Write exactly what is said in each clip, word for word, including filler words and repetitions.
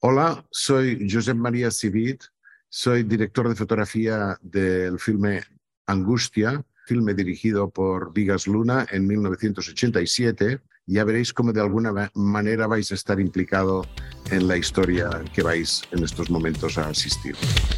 Hola, soy Josep María Civit, soy director de fotografía del filme Angustia, filme dirigido por Bigas Luna en mil novecientos ochenta y siete. Ya veréis cómo de alguna manera vais a estar implicado en la historia que vais en estos momentos a asistir.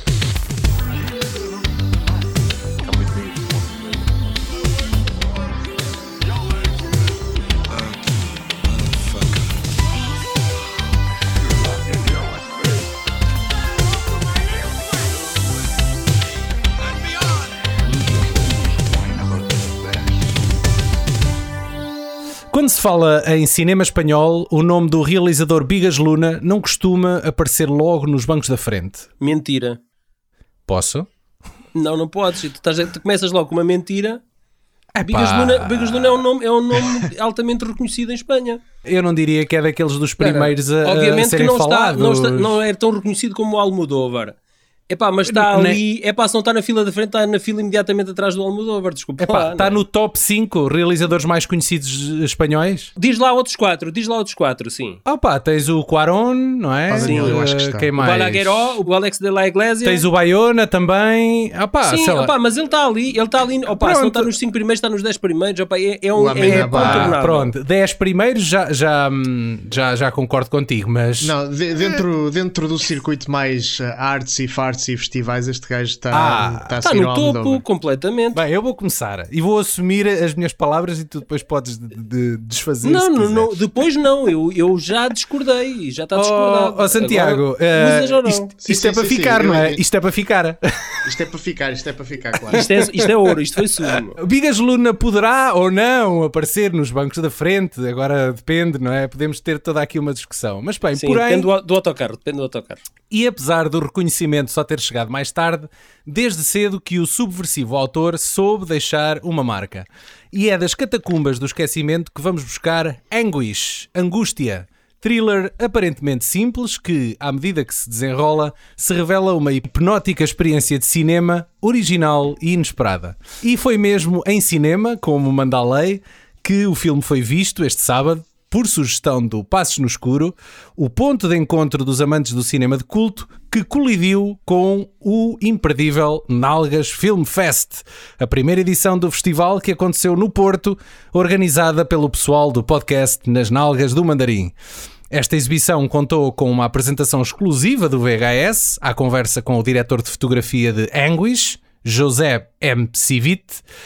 Quando se fala em cinema espanhol, o nome do realizador Bigas Luna não costuma aparecer logo nos bancos da frente. Mentira. Posso? Não, não podes. Tu, estás, tu começas logo com uma mentira. Bigas Luna, Bigas Luna é um nome, é um nome altamente reconhecido em Espanha. Eu não diria que é daqueles dos primeiros a, Obviamente a serem que não falados. Está, não, está, não é tão reconhecido como o Almodóvar. Epá, mas está ali, epá, se não está na fila da frente, está na fila imediatamente atrás do Almodóvar, desculpa. Epá, lá, está no top cinco realizadores mais conhecidos espanhóis? Diz lá outros quatro, diz lá outros quatro, sim. Ah pá, tens o Cuarón, não é? Sim, eu acho que está. Quem mais? O Balagueró, o Alex de la Iglesia. Tens o Bayona também. Ah pá, sim, opá, mas ele está ali, ele está ali, opá, se não está nos cinco primeiros, está nos dez primeiros, opá, é, é um é, é pá, pronto, dez primeiros já, já, já, já concordo contigo, mas... Não, de, dentro, dentro do circuito mais uh, artes e farts e festivais, este gajo está, ah, está, a está no topo, Almodóvar. Completamente. Bem, eu vou começar e vou assumir as minhas palavras e tu depois podes de, de desfazer. Não, se não, não, depois não, eu, eu já discordei, já está discordado. Oh, oh Santiago, Agora, uh, isto, sim, isto sim, é para sim, ficar, sim, não é? eu... Isto é para ficar. Isto é para ficar, isto é para ficar, claro. Isto é, isto é ouro, isto foi sumo. Bigas Luna poderá ou não aparecer nos bancos da frente, agora depende, não é? Podemos ter toda aqui uma discussão. Mas bem, sim, porém... depende do, do autocarro, depende do autocarro. E apesar do reconhecimento só ter chegado mais tarde, desde cedo que o subversivo autor soube deixar uma marca. E é das catacumbas do esquecimento que vamos buscar Anguish, Angústia, thriller aparentemente simples que, à medida que se desenrola, se revela uma hipnótica experiência de cinema original e inesperada. E foi mesmo em cinema, como manda a lei, que o filme foi visto este sábado, por sugestão do Passos no Escuro, o ponto de encontro dos amantes do cinema de culto que colidiu com o imperdível Nalgas Film Fest, a primeira edição do festival que aconteceu no Porto, organizada pelo pessoal do podcast Nas Nalgas do Mandarim. Esta exibição contou com uma apresentação exclusiva do V H S, à conversa com o diretor de fotografia de Anguish, José M. Civit,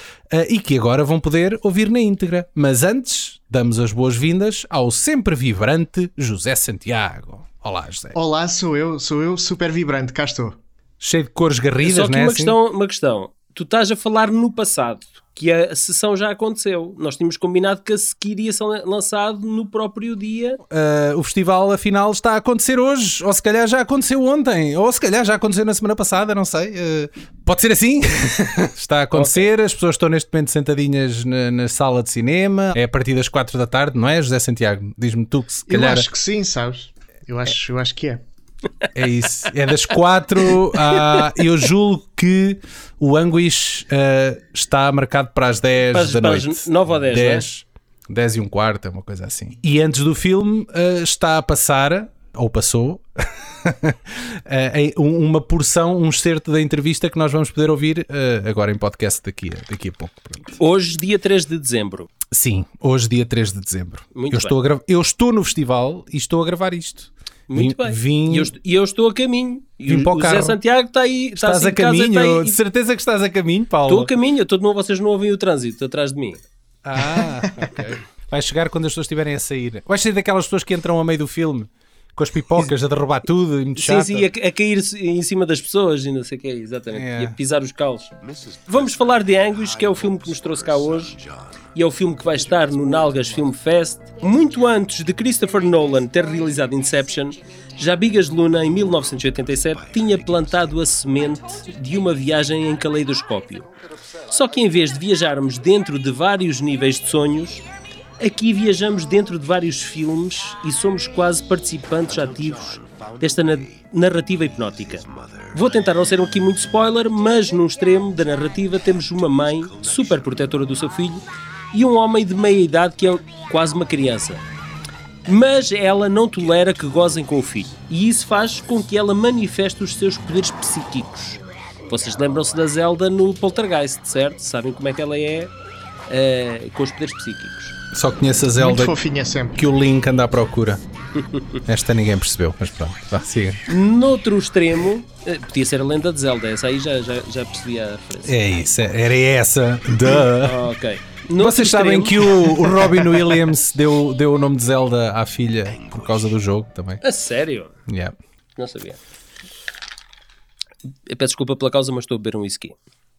e que agora vão poder ouvir na íntegra. Mas antes, damos as boas-vindas ao sempre vibrante José Santiago. Olá, José. Olá, sou eu, sou eu, super vibrante, cá estou. Cheio de cores garridas, Só que não é? uma, assim? questão, uma questão, tu estás a falar no passado, que a sessão já aconteceu. Nós tínhamos combinado que a seguir ia ser lançado no próprio dia. Uh, o festival, afinal, está a acontecer hoje, ou se calhar já aconteceu ontem, ou se calhar já aconteceu na semana passada, não sei. Uh, pode ser assim? Está a acontecer, okay. As pessoas estão neste momento sentadinhas na, na sala de cinema. É a partir das quatro da tarde, não é, José Santiago? Diz-me tu que se calhar... Eu acho que sim, sabes? Eu acho, eu acho que é. É isso, é das quatro a... Eu julgo que o Anguish uh, está marcado para as dez para, da para noite. As nove ou dez, dez, não é? dez e um quarto, uma coisa assim. E antes do filme uh, está a passar, ou passou, uh, uma porção, um excerto da entrevista que nós vamos poder ouvir uh, agora em podcast daqui a, daqui a pouco. Pronto. Hoje, dia três de dezembro. Sim, hoje, dia três de dezembro. Muito eu, bem. Estou a gra... eu estou no festival e estou a gravar isto. Muito vim, bem. Vim... E eu, eu estou a caminho. Vim o, para o, o carro. José Santiago está aí. Está estás assim a caminho? Casa, aí... De certeza que estás a caminho, Paulo? Estou a caminho. Eu estou de novo, vocês não ouvem o trânsito atrás de mim. Ah, ok. Vai chegar quando as pessoas estiverem a sair. Vais ser daquelas pessoas que entram a meio do filme com as pipocas a derrubar tudo e muito chato. Sim, sim, a, a cair em cima das pessoas e não sei o que é, exatamente. É. E a pisar os calos. Vamos falar de Anguish, que é o filme que nos trouxe cá hoje. E é o filme que vai estar no Nalgas Film Fest. Muito antes de Christopher Nolan ter realizado Inception, já Bigas Luna, em mil novecentos e oitenta e sete, tinha plantado a semente de uma viagem em caleidoscópio. Só que em vez de viajarmos dentro de vários níveis de sonhos, aqui viajamos dentro de vários filmes e somos quase participantes ativos desta na- narrativa hipnótica. Vou tentar não ser aqui muito spoiler, mas num extremo da narrativa temos uma mãe super protetora do seu filho e um homem de meia idade que é quase uma criança. Mas ela não tolera que gozem com o filho. E isso faz com que ela manifeste os seus poderes psíquicos. Vocês lembram-se da Zelda no Poltergeist, certo? Sabem como é que ela é uh, com os poderes psíquicos. Só conheço a Zelda muito fofinha sempre. Que o Link anda à procura. Esta ninguém percebeu, mas pronto, vá, siga. Noutro extremo, uh, podia ser a lenda de Zelda, essa aí já, já, já percebi a referência. É isso, era essa. Duh. Ok. Noutro Vocês sabem extremo... que o, o Robin Williams deu, deu o nome de Zelda à filha por causa do jogo também. A sério? Yeah. Não sabia. Eu peço desculpa pela causa, mas estou a beber um whisky.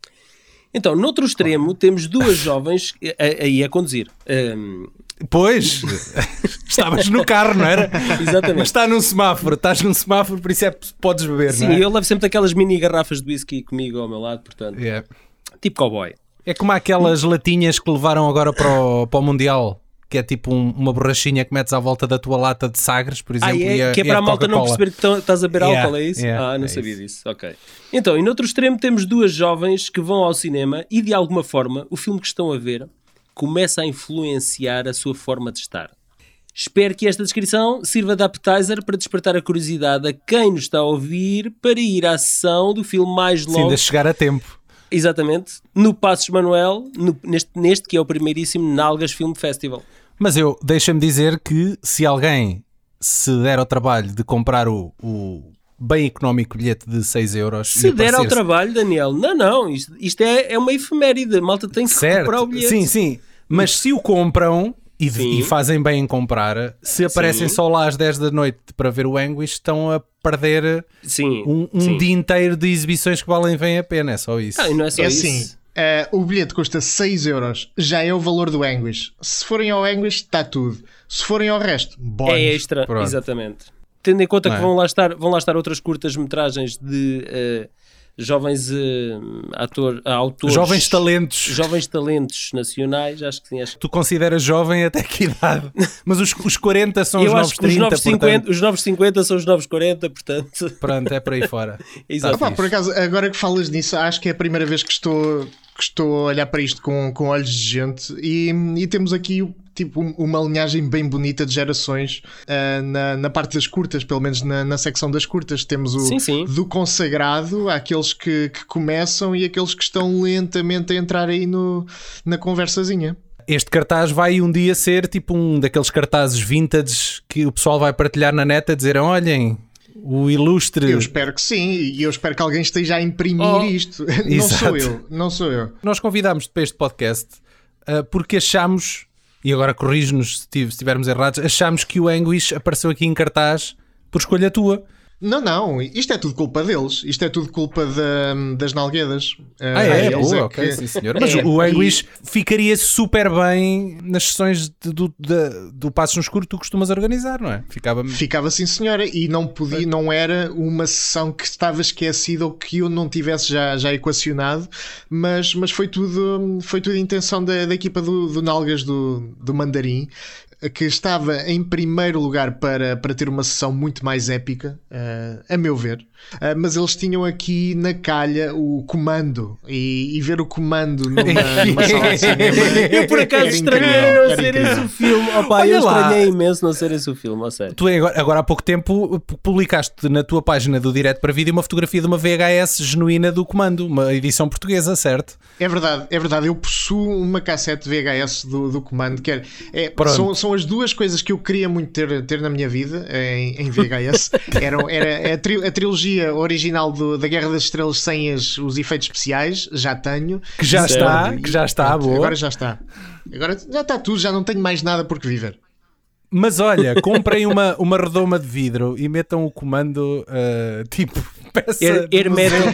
Então, noutro extremo, temos duas jovens aí a, a, a conduzir. Um... Pois, estavas no carro, não era? Exatamente. Mas está num semáforo, estás num semáforo, por isso é que podes beber, Sim, não é? Sim, eu levo sempre aquelas mini garrafas de whisky comigo ao meu lado, portanto, yeah. Tipo cowboy. É como aquelas latinhas que levaram agora para o, para o Mundial, que é tipo um, uma borrachinha que metes à volta da tua lata de Sagres, por exemplo. Ah, é? E a, que é para a, a malta não perceber que estás a beber yeah, álcool, é isso? Yeah, ah, não é sabia isso. disso, ok. Então, e no outro extremo temos duas jovens que vão ao cinema e de alguma forma o filme que estão a ver começa a influenciar a sua forma de estar. Espero que esta descrição sirva de appetizer para despertar a curiosidade a quem nos está a ouvir para ir à sessão do filme mais logo. Sim, de chegar a tempo. Exatamente, no Passos Manuel, no, neste, neste que é o primeiríssimo Nalgas Film Festival. Mas eu, deixa-me dizer que se alguém se der ao trabalho de comprar o, o bem económico bilhete de seis euros... Se der ao trabalho, Daniel, não, não, isto, isto é, é uma efeméride, a malta tem que certo. comprar o bilhete. Sim, sim, mas se o compram... E, e fazem bem em comprar. Se aparecem sim. só lá às dez da noite para ver o Anguish, estão a perder sim. um, um sim. dia inteiro de exibições que valem bem a pena. É só isso. Ah, e não é só é isso. Assim, uh, o bilhete custa seis euros. Já é o valor do Anguish. Se forem ao Anguish, está tudo. Se forem ao resto, bónus. É extra, Pronto. Exatamente. Tendo em conta não que é? vão, lá estar, vão lá estar outras curtas-metragens de... Uh, jovens uh, ator, uh, autores, jovens talentos, jovens talentos nacionais, acho que sim. Acho... Tu consideras jovem até que idade? Mas os, os quarenta são Eu os novos trinta, os novos, portanto... cinquenta, os novos cinquenta são os novos quarenta, portanto. Pronto, é para aí fora. Exato. Opa, por acaso, agora que falas nisso, acho que é a primeira vez que estou, que estou a olhar para isto com, com olhos de gente e, e temos aqui tipo uma linhagem bem bonita de gerações uh, na, na parte das curtas, pelo menos na, na secção das curtas. Temos o sim, sim. do consagrado, aqueles que, que começam e aqueles que estão lentamente a entrar aí no, na conversazinha. Este cartaz vai um dia ser tipo um daqueles cartazes vintage que o pessoal vai partilhar na net a dizer, olhem, o ilustre... Eu espero que sim, e eu espero que alguém esteja a imprimir oh, isto. Não sou eu, não sou eu. Nós convidámos-te para este podcast uh, porque achamos... E agora corrige-nos se estivermos errados. Achámos que o Anguish apareceu aqui em cartaz por escolha tua. Não, não. Isto é tudo culpa deles. Isto é tudo culpa de, das nalguedas. Ah, é? Boa, é ok, que... sim senhor. Mas é, o Anguish e... ficaria super bem nas sessões de, do, de, do Passos no Escuro que tu costumas organizar, não é? Ficava... Ficava sim, senhora. E não podia, não era uma sessão que estava esquecida ou que eu não tivesse já, já equacionado, mas, mas foi tudo foi tudo a intenção da, da equipa do, do Nalgas do, do Mandarim, que estava em primeiro lugar para, para ter uma sessão muito mais épica, uh, a meu ver, uh, mas eles tinham aqui na calha o Comando e, e ver o Comando numa, numa sala de cinema. Eu por acaso estranhei não ser esse o filme. Opa, Olha eu lá. estranhei imenso não ser esse o filme, a sério. Tu agora, agora há pouco tempo publicaste na tua página do Direto para Vídeo uma fotografia de uma V H S genuína do Comando, uma edição portuguesa, certo? É verdade, é verdade. Eu possuo uma cassete V H S do, do Comando, que é, é, são, são as duas coisas que eu queria muito ter, ter na minha vida em, em V H S. Era, era a, tri, a trilogia original do, da Guerra das Estrelas sem as, os efeitos especiais, já tenho. Que já certo. está, que já está, boa. Agora já está. Agora já está tudo, já não tenho mais nada por que viver. Mas olha, comprem uma, uma redoma de vidro e metam o Comando uh, tipo peça er, er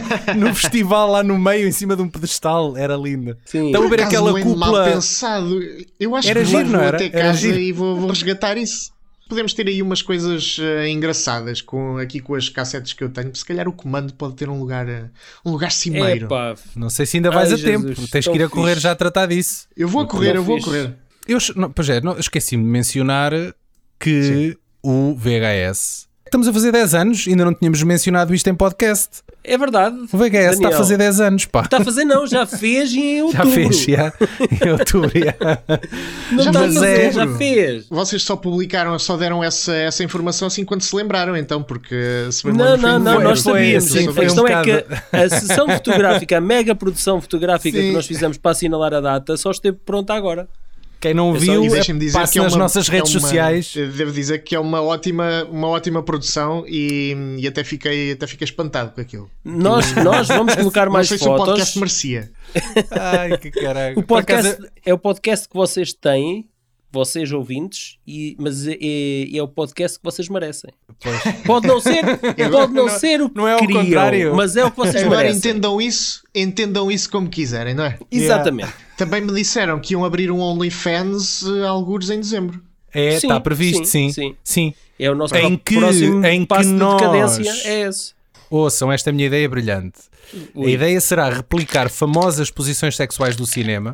no festival lá no meio, em cima de um pedestal. Era linda. Sim. Estão a ver aquela não é cúpula. Mal pensado. Eu acho era que giro, vou não era? até Era casa giro. e vou, vou resgatar isso. Podemos ter aí umas coisas uh, engraçadas com, aqui com as cassetes que eu tenho. Se calhar o Comando pode ter um lugar, uh, um lugar cimeiro. Epa. Não sei se ainda vais Ai, a Jesus, tempo. Tens que ir a correr fixe. já a tratar disso. Eu vou a correr, eu vou fixe. a correr. Eu, não, pois é, não, esqueci-me de mencionar que Sim. o V H S Estamos a fazer dez anos, ainda não tínhamos mencionado isto em podcast. É verdade. O V H S está a fazer dez anos, pá. Está a fazer não, já fez em outubro. Já fez, já. Em outubro, já. Não Já está a fez fazer, em já outubro. fez. Vocês só publicaram, só deram essa, essa informação assim quando se lembraram, então, porque se bem me Não, lembro, foi não, em não, foi- nós foi sabíamos. assim, a foi um questão é bocado- que a sessão fotográfica, a mega produção fotográfica Sim. que nós fizemos para assinalar a data só esteve pronta agora. Quem não É só viu, E deixem-me dizer passe que é nas uma- nossas é redes uma- sociais. Devo dizer que é uma ótima, uma ótima produção e, e até, fiquei, até fiquei espantado com aquilo. Nós, nós vamos colocar Não mais sei se o fotos. podcast merecia. Ai, que caralho. O podcast é o podcast que vocês têm, vocês ouvintes, e, mas é, é- é o podcast que vocês merecem. Pode não ser, pode não ser o que não é ao queriam, contrário. mas é o que vocês Agora merecem. entendam isso, entendam isso como quiserem, não é? Exatamente. Também me disseram que iam abrir um OnlyFans uh, algures em dezembro. É, Sim, está previsto, sim. sim, Sim. sim. É o nosso Em que- próximo em que passo nós- de decadência. É esse. Ouçam, esta é a minha ideia brilhante. Ui. A ideia será replicar famosas posições sexuais do cinema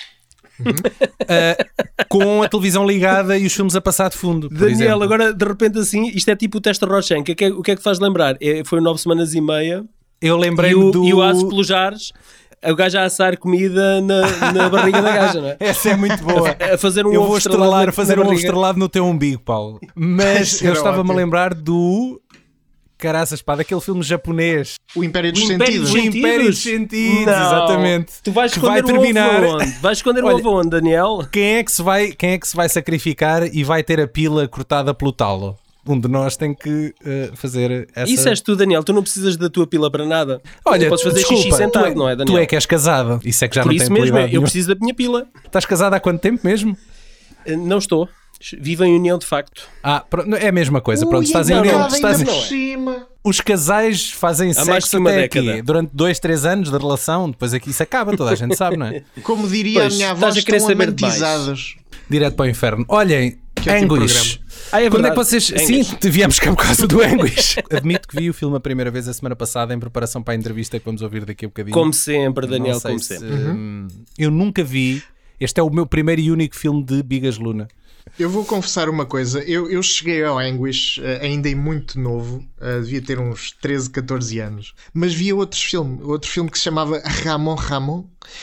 uh, com a televisão ligada e os filmes a passar de fundo. Por Daniel, exemplo. agora de repente assim, isto é tipo o teste Rochan. O que é que, é- o que é que faz lembrar? É, foi nove semanas e meia Eu e lembrei-me o, do... e o Asos pelos Jares, o gajo a assar comida na, na barriga da gaja, não é? Essa é muito boa. A fazer um Eu ovo vou estrelado estrelar, na- fazer na um ovo barriga. estrelado no teu umbigo, Paulo. Mas Isso eu era estava-me a ótimo. lembrar do... Caraças, pá, daquele filme japonês. O Império dos O Império Sentidos. dos O Império dos Sentidos? Sentidos, Não. exatamente. Tu vais Que vai esconder terminar- o ovo onde? Vais esconder Olha, o ovo onde, Daniel? Quem é, que se vai, quem é que se vai sacrificar e vai ter a pila cortada pelo talo? Um de nós tem que uh, fazer essa... Isso és tu, Daniel. Tu não precisas da tua pila para nada. Olha, tu podes fazer desculpa, xixi sentado, tu é, não é, Daniel? Tu é que és casado. Isso é que já Por não isso tem mesmo, utilidade eu nenhuma. preciso da minha pila. Estás casado há quanto tempo mesmo? Eh, Não estou. Vivo em união de facto. Ah, pronto, é a mesma coisa. Pronto, Ui, estás em não, união. não, estás ainda em- não por é. cima. Os casais fazem Há mais sexo que uma até década. aqui. Durante dois, três anos de relação. Depois aqui isso acaba, toda a gente sabe, não é? Como diria Pois, a minha avó, estás a querer estão saber de mais. amantizados. Direto para o inferno. Olhem, Que ótimo Anguish. Ah, é Quando é verdade. que vocês... Anguish. Sim, viemos cá por causa do Anguish. Admito que vi o filme a primeira vez a semana passada em preparação para a entrevista que vamos ouvir daqui a bocadinho. Como sempre, Não Daniel, sei como se- sempre. hum, Eu nunca vi. Este é o meu primeiro e único filme de Bigas Luna. Eu vou confessar uma coisa. Eu, eu cheguei ao Anguish uh, ainda em muito novo. uh, devia ter uns treze, catorze anos. Mas via outros filmes. Outro filme que se chamava Ramon Ramon.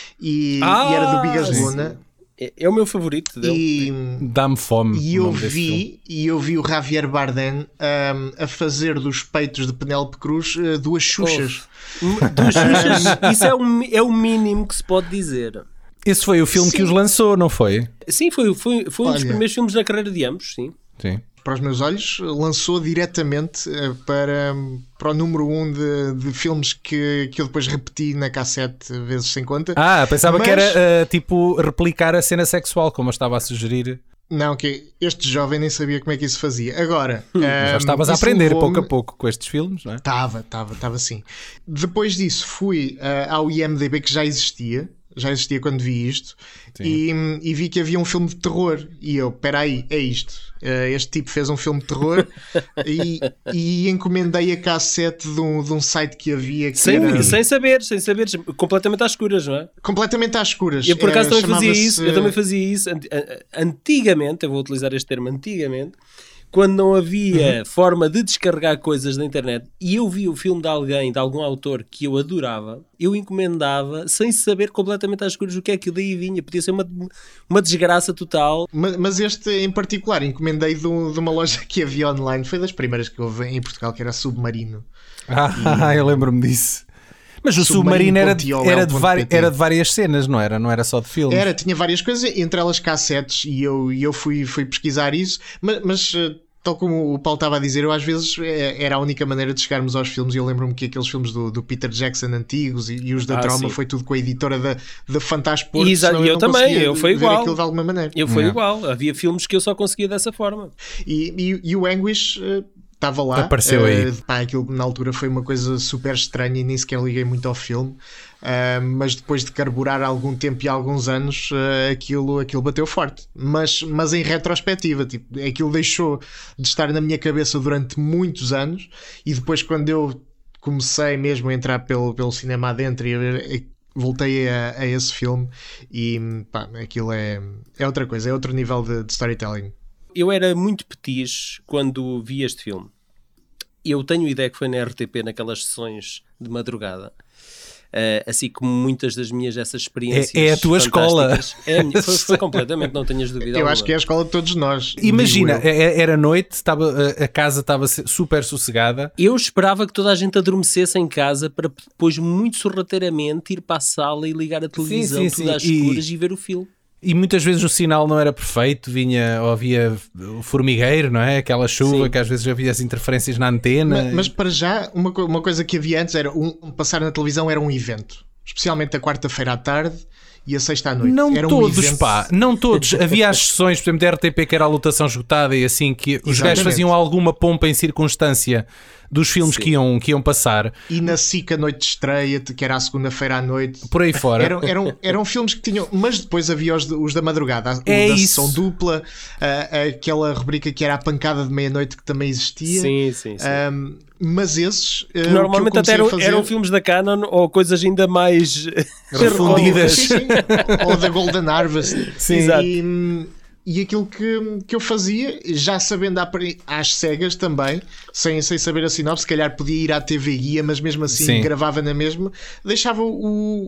E, Ah, e era do Bigas sim. Luna. É, é o meu favorito dele. E, Dá-me fome. e o eu nome desse filme. vi e eu vi o Javier Bardem um, a fazer dos peitos de Penélope Cruz uh, duas xuxas. Dos Xuxas, isso é o, é o mínimo que se pode dizer. Esse foi o filme Sim. que os lançou, não foi? Sim, foi, foi, foi um dos Olha. primeiros filmes da carreira de ambos, sim. Sim. Para os meus olhos, lançou diretamente uh, para, para o número um de, de filmes que, que eu depois repeti na cassete vezes sem conta. Ah, pensava Mas- que era uh, tipo replicar a cena sexual, como eu estava a sugerir. Não, que este jovem nem sabia como é que isso fazia. Agora, Já estavas a aprender pouco a pouco com estes filmes, não é? Estava, estava, estava sim. Depois disso fui uh, ao I M D B, que já existia, já existia quando vi isto, e, e vi que havia um filme de terror. E eu, espera aí, é isto. Uh, este tipo fez um filme de terror e, e encomendei a cassete de um, de um site que havia que Sem, era sem saber, sem saber, completamente às escuras, não é? completamente às escuras. Eu por acaso Era- também fazia chamava-se- isso, eu também fazia isso ant- a- antigamente, eu vou utilizar este termo antigamente, quando não havia Uhum. forma de descarregar coisas da internet e eu vi o filme de alguém, de algum autor que eu adorava, eu encomendava sem saber completamente às escuras o que é que daí vinha. Podia ser uma, uma desgraça total. Ma- Mas este em particular encomendei de, um- de uma loja que havia online. Foi das primeiras que houve em Portugal, que era Submarino. Ah, eu lembro-me disso. Mas o Submarino era, de- era, de vari- era de várias cenas, não era? Não era só de filmes. Era, tinha várias coisas, entre elas cassetes, e eu, e eu fui, fui pesquisar isso, mas, mas eh, tal como o Paulo estava a dizer, eu às vezes eh, era a única maneira de chegarmos aos filmes, e eu lembro-me que aqueles filmes do, do Peter Jackson antigos e, e os da Ah, Trauma sim. foi tudo com a editora da, da Fantasporto, Exato, senão eu não também, conseguia eu fui ver igual. aquilo de alguma maneira. Eu fui Yeah. igual, havia filmes que eu só conseguia dessa forma. E, e, e o Anguish eh, estava lá. Apareceu eh, aí. Pá, aquilo na altura foi uma coisa super estranha e nem sequer liguei muito ao filme. Uh, mas depois de carburar algum tempo e alguns anos, uh, aquilo, aquilo bateu forte. Mas, mas em retrospectiva, tipo, aquilo deixou de estar na minha cabeça durante muitos anos. E depois, quando eu comecei mesmo a entrar pelo, pelo cinema adentro e a ver, eh, voltei a, a esse filme. E pá, aquilo é, é outra coisa, é outro nível de, de storytelling. Eu era muito petis quando vi este filme. Eu tenho ideia que foi na R T P, naquelas sessões de madrugada. Uh, assim como muitas das minhas essas experiências. É, é a tua escola. É a minha, foi, foi completamente, não tenhas dúvida. Eu alguma. acho que é a escola de todos nós. Imagina, era noite, estava, a casa estava super sossegada. Eu esperava que toda a gente adormecesse em casa para depois, muito sorrateiramente, ir para a sala e ligar a televisão, sim, sim, tudo sim. às escuras e... e ver o filme. E muitas vezes o sinal não era perfeito, vinha ou havia o formigueiro, não é? Aquela chuva, sim, que às vezes havia as interferências na antena. Mas, mas para já, uma, uma coisa que havia antes era um, um passar na televisão era um evento. Especialmente a quarta-feira à tarde e a sexta à noite. Não era todos, um evento... pá, não todos. Havia as sessões, por exemplo, da R T P que era a lotação esgotada e assim, que os gajos faziam alguma pompa em circunstância dos filmes que iam, que iam passar. E na S I C a noite de estreia, que era a segunda-feira à noite. Por aí fora. Eram, eram, eram filmes que tinham... Mas depois havia os, os da madrugada. É o da isso. Sessão dupla, uh, aquela rubrica que era a pancada de meia-noite que também existia. Sim, sim, sim. Um, mas esses... Uh, normalmente até eram, fazer... eram filmes da Canon ou coisas ainda mais... refundidas. Sim, sim. Ou da Golden Harvest. Sim. Exato. E, e aquilo que, que eu fazia, já sabendo às cegas também, sem, sem saber a sinopse, se calhar podia ir à T V Guia, mas mesmo assim Sim. gravava na mesma, deixava o,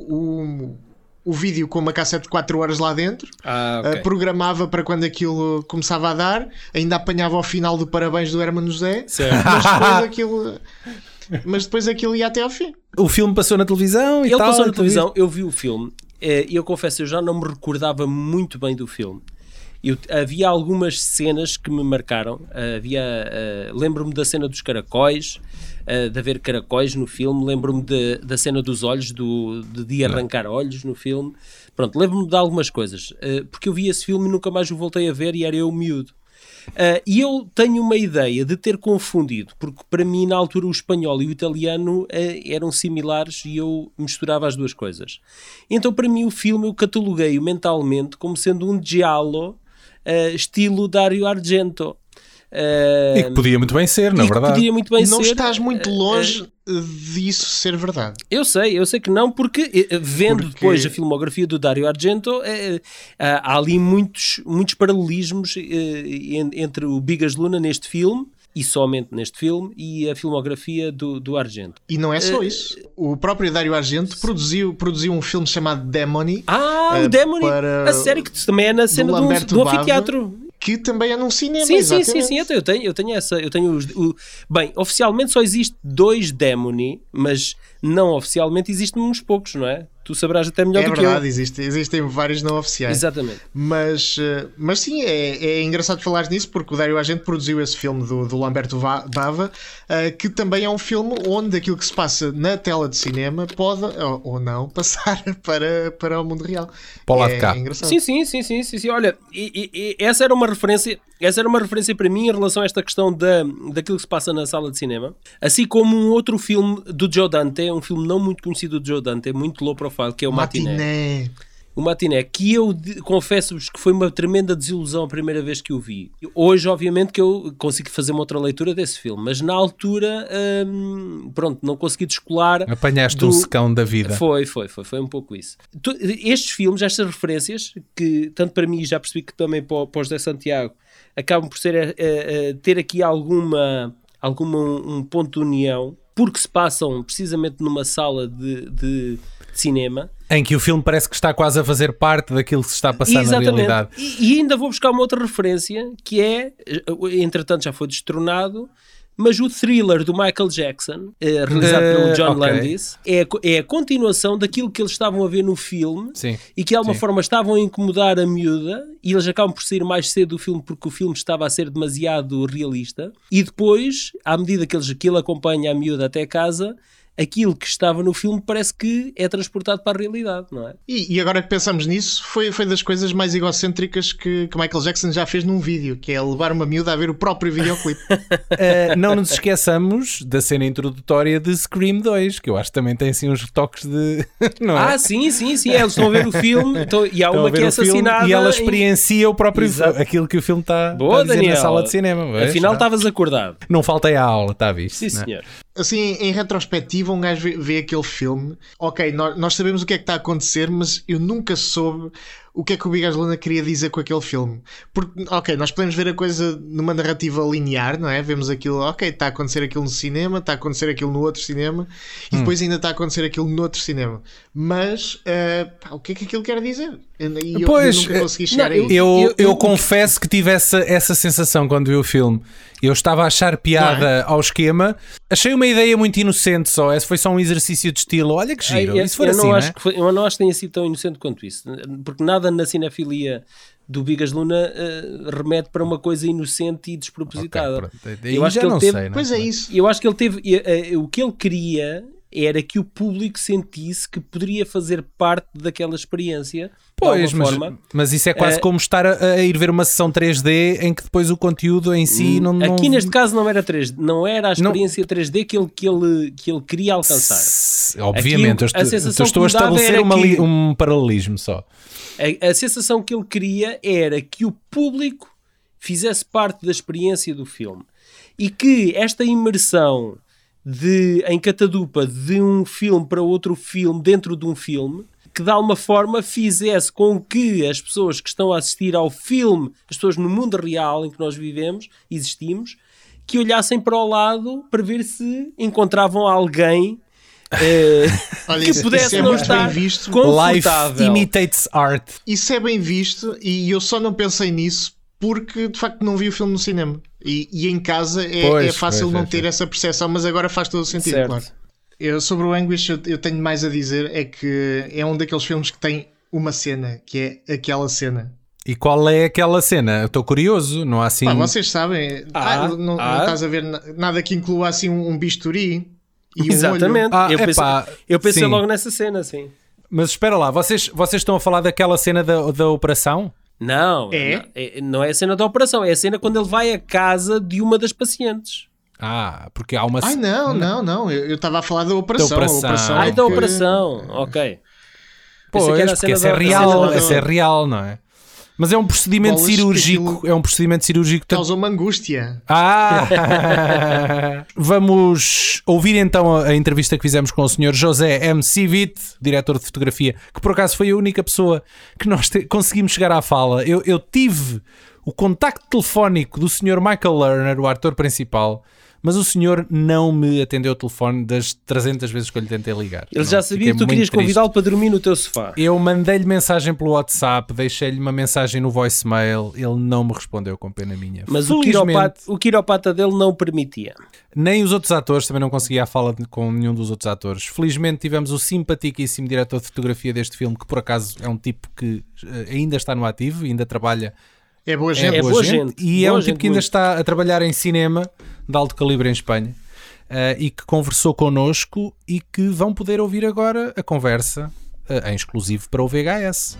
o, o vídeo com uma cassete de quatro horas lá dentro, ah, okay. uh, programava para quando aquilo começava a dar, ainda apanhava ao final do Parabéns do Hermano José, certo. mas depois aquilo... Mas depois aquilo ia até ao fim. O filme passou na televisão e Ele tal. passou na televisão, eu vi o filme e eu confesso, eu já não me recordava muito bem do filme. Eu, havia algumas cenas que me marcaram. Havia, uh, lembro-me da cena dos caracóis, uh, de haver caracóis no filme. Lembro-me de, da cena dos olhos, do, de, de arrancar não. olhos no filme. Pronto, lembro-me de algumas coisas. Uh, porque eu vi esse filme e nunca mais o voltei a ver e era eu miúdo. Uh, e eu tenho uma ideia de ter confundido, porque para mim na altura o espanhol e o italiano uh, eram similares e eu misturava as duas coisas. Então para mim o filme eu cataloguei-o mentalmente como sendo um giallo uh, estilo Dario Argento. Uh, e que podia muito bem ser, na verdade. Podia muito bem não ser. Estás muito longe uh, disso ser verdade. Eu sei, eu sei que não, porque uh, vendo porque... depois a filmografia do Dario Argento, uh, uh, há ali muitos, muitos paralelismos uh, entre o Bigas Luna neste filme, e somente neste filme, e a filmografia do, do Argento. E não é só uh, isso. O próprio Dario Argento produziu, produziu um filme chamado Demony. Ah, uh, o Demony! para... A série que também é na cena do, do, do anfiteatro. Que também é num cinema, sim, sim, sim, sim, eu tenho, eu tenho essa, eu tenho os, o, bem, oficialmente só existe dois Demony, mas não oficialmente existem uns poucos, não é? Tu saberás até melhor é do verdade, que eu. Existe, existem vários não oficiais. Exatamente. Mas, mas sim, é, é engraçado falar nisso porque o Dario Argento produziu esse filme do, do Lamberto Bava, uh, que também é um filme onde aquilo que se passa na tela de cinema pode, ou, ou não, passar para, para o mundo real. Para o lado é, de cá. É engraçado. Sim, sim, sim, sim, sim, sim. Olha, e, e, e essa era uma referência, essa era uma referência para mim em relação a esta questão da, daquilo que se passa na sala de cinema, assim como um outro filme do Joe Dante, um filme não muito conhecido do Joe Dante, muito low profile, que é o Matiné. Matiné. O Matiné, que eu confesso-vos que foi uma tremenda desilusão a primeira vez que o vi. Hoje, obviamente, que eu consigo fazer uma outra leitura desse filme, mas na altura, hum, pronto, não consegui descolar. Apanhaste do... um secão da vida. Foi, foi, foi, foi um pouco isso. Estes filmes, estas referências, que tanto para mim, já percebi que também para o José Santiago, acabam por ser, a, a, a ter aqui alguma, alguma um, um ponto de união, porque se passam precisamente numa sala de, de, de cinema. Em que o filme parece que está quase a fazer parte daquilo que se está a passar Exatamente. na realidade. E, e ainda vou buscar uma outra referência, que é, entretanto já foi destronado, mas o Thriller do Michael Jackson, eh, realizado uh, pelo John okay. Landis, é a, é a continuação daquilo que eles estavam a ver no filme. Sim. E que de alguma Sim. forma estavam a incomodar a miúda, e eles acabam por sair mais cedo do filme porque o filme estava a ser demasiado realista, e depois, à medida que, eles, que ele acompanha a miúda até casa, aquilo que estava no filme parece que é transportado para a realidade, não é? E, e agora que pensamos nisso, foi, foi das coisas mais egocêntricas que, que Michael Jackson já fez num vídeo, que é levar uma miúda a ver o próprio videoclipe. uh, não nos esqueçamos da cena introdutória de Scream dois, que eu acho que também tem assim uns toques de... não é? Ah, sim, sim, sim, eles estão a ver o filme então, e há estão uma que é assassinada. E ela experiencia em... o próprio Exato. aquilo que o filme está, Boa, está a dizer Daniel. na sala de cinema. Vês? Afinal estavas acordado. Não faltei à aula, está visto? Sim, não é? senhor. Assim, em retrospectiva, um gajo vê, vê aquele filme, ok, nós, nós sabemos o que é que está a acontecer, mas eu nunca soube o que é que o Bigas Luna queria dizer com aquele filme. Porque, ok, nós podemos ver a coisa numa narrativa linear, não é? Vemos aquilo, ok, está a acontecer aquilo no cinema, está a acontecer aquilo no outro cinema e hum. depois ainda está a acontecer aquilo no outro cinema. Mas uh, pá, o que é que aquilo quer dizer? E eu, pois, eu nunca consegui chegar não, a isso. Eu, eu, eu, eu confesso que tive essa, essa sensação quando vi o filme. Eu estava a achar piada é? ao esquema. Achei uma ideia muito inocente só. Esse foi só um exercício de estilo. Olha que giro. Eu, e se for eu, assim, não não acho é? que foi, eu não acho que tenha sido tão inocente quanto isso. Porque nada na cinefilia do Bigas Luna uh, remete para uma coisa inocente e despropositada. Okay, eu acho que ele teve, sei, pois é isso. Eu acho que ele teve uh, uh, o que ele queria era que o público sentisse que poderia fazer parte daquela experiência. Pois, de mas, forma. mas isso é quase uh, como estar a, a ir ver uma sessão três D em que depois o conteúdo em si não... não... Aqui neste caso não era três D, não era a experiência não... três D que ele, que, ele, que ele queria alcançar. S obviamente, Aqui, eu, estou, eu estou a estabelecer uma que, um paralelismo só. A, a sensação que ele queria era que o público fizesse parte da experiência do filme e que esta imersão de, em catadupa de um filme para outro filme dentro de um filme, que de alguma forma fizesse com que as pessoas que estão a assistir ao filme, as pessoas no mundo real em que nós vivemos, existimos, que olhassem para o lado para ver se encontravam alguém uh, Olha, que isso, pudesse isso é não muito estar bem visto. Life imitates art. Isso é bem visto e eu só não pensei nisso porque de facto não vi o filme no cinema e, e em casa é, pois, é fácil pois, não pois, ter pois. essa percepção, mas agora faz todo o sentido, certo. claro. Eu, sobre o Anguish eu, eu tenho mais a dizer, é que é um daqueles filmes que tem uma cena, que é aquela cena. E qual é aquela cena? Eu estou curioso, não há assim... Pá, vocês sabem, ah, ah, não, ah. não estás a ver nada que inclua assim um, um bisturi e exatamente. um olho. Ah, eu pensei, epá, eu pensei sim. logo nessa cena, sim. Mas espera lá, vocês, vocês estão a falar daquela cena da, da operação? Não, É? não, é, não é a cena da operação, é a cena quando ele vai à casa de uma das pacientes. Ah, porque há uma... Ai não, não, não, eu estava a falar da operação. Da operação. A operação Ai, é da que- operação, ok. Pois, Pensei que era a porque cena essa é da- a real, cena da- essa é real, não é? Mas é um procedimento Bolas que cirúrgico, aquilo- é um procedimento cirúrgico... tanto- Causa uma angústia. Ah! Vamos ouvir então a, a entrevista que fizemos com o senhor José M. Civit, diretor de fotografia, que por acaso foi a única pessoa que nós te- conseguimos chegar à fala. Eu, eu tive o contacto telefónico do senhor Michael Lerner, o ator principal, mas o senhor não me atendeu o telefone das trezentas vezes que eu lhe tentei ligar. Ele Não, já sabia fiquei que tu muito querias triste. convidá-lo para dormir no teu sofá. Eu mandei-lhe mensagem pelo WhatsApp, deixei-lhe uma mensagem no voicemail, ele não me respondeu, com pena minha. Mas o Felizmente, quiropata, o quiropata dele não permitia. nem os outros atores, também não conseguia a fala de- com nenhum dos outros atores. Felizmente tivemos o simpaticíssimo diretor de fotografia deste filme, que por acaso é um tipo que eh, ainda está no ativo, ainda trabalha, É boa é, gente. É boa boa gente, gente, e é boa um tipo gente que ainda muito. está a trabalhar em cinema de alto calibre em Espanha. eh, e que conversou connosco e que vão poder ouvir agora a conversa eh, em exclusivo para o V H S.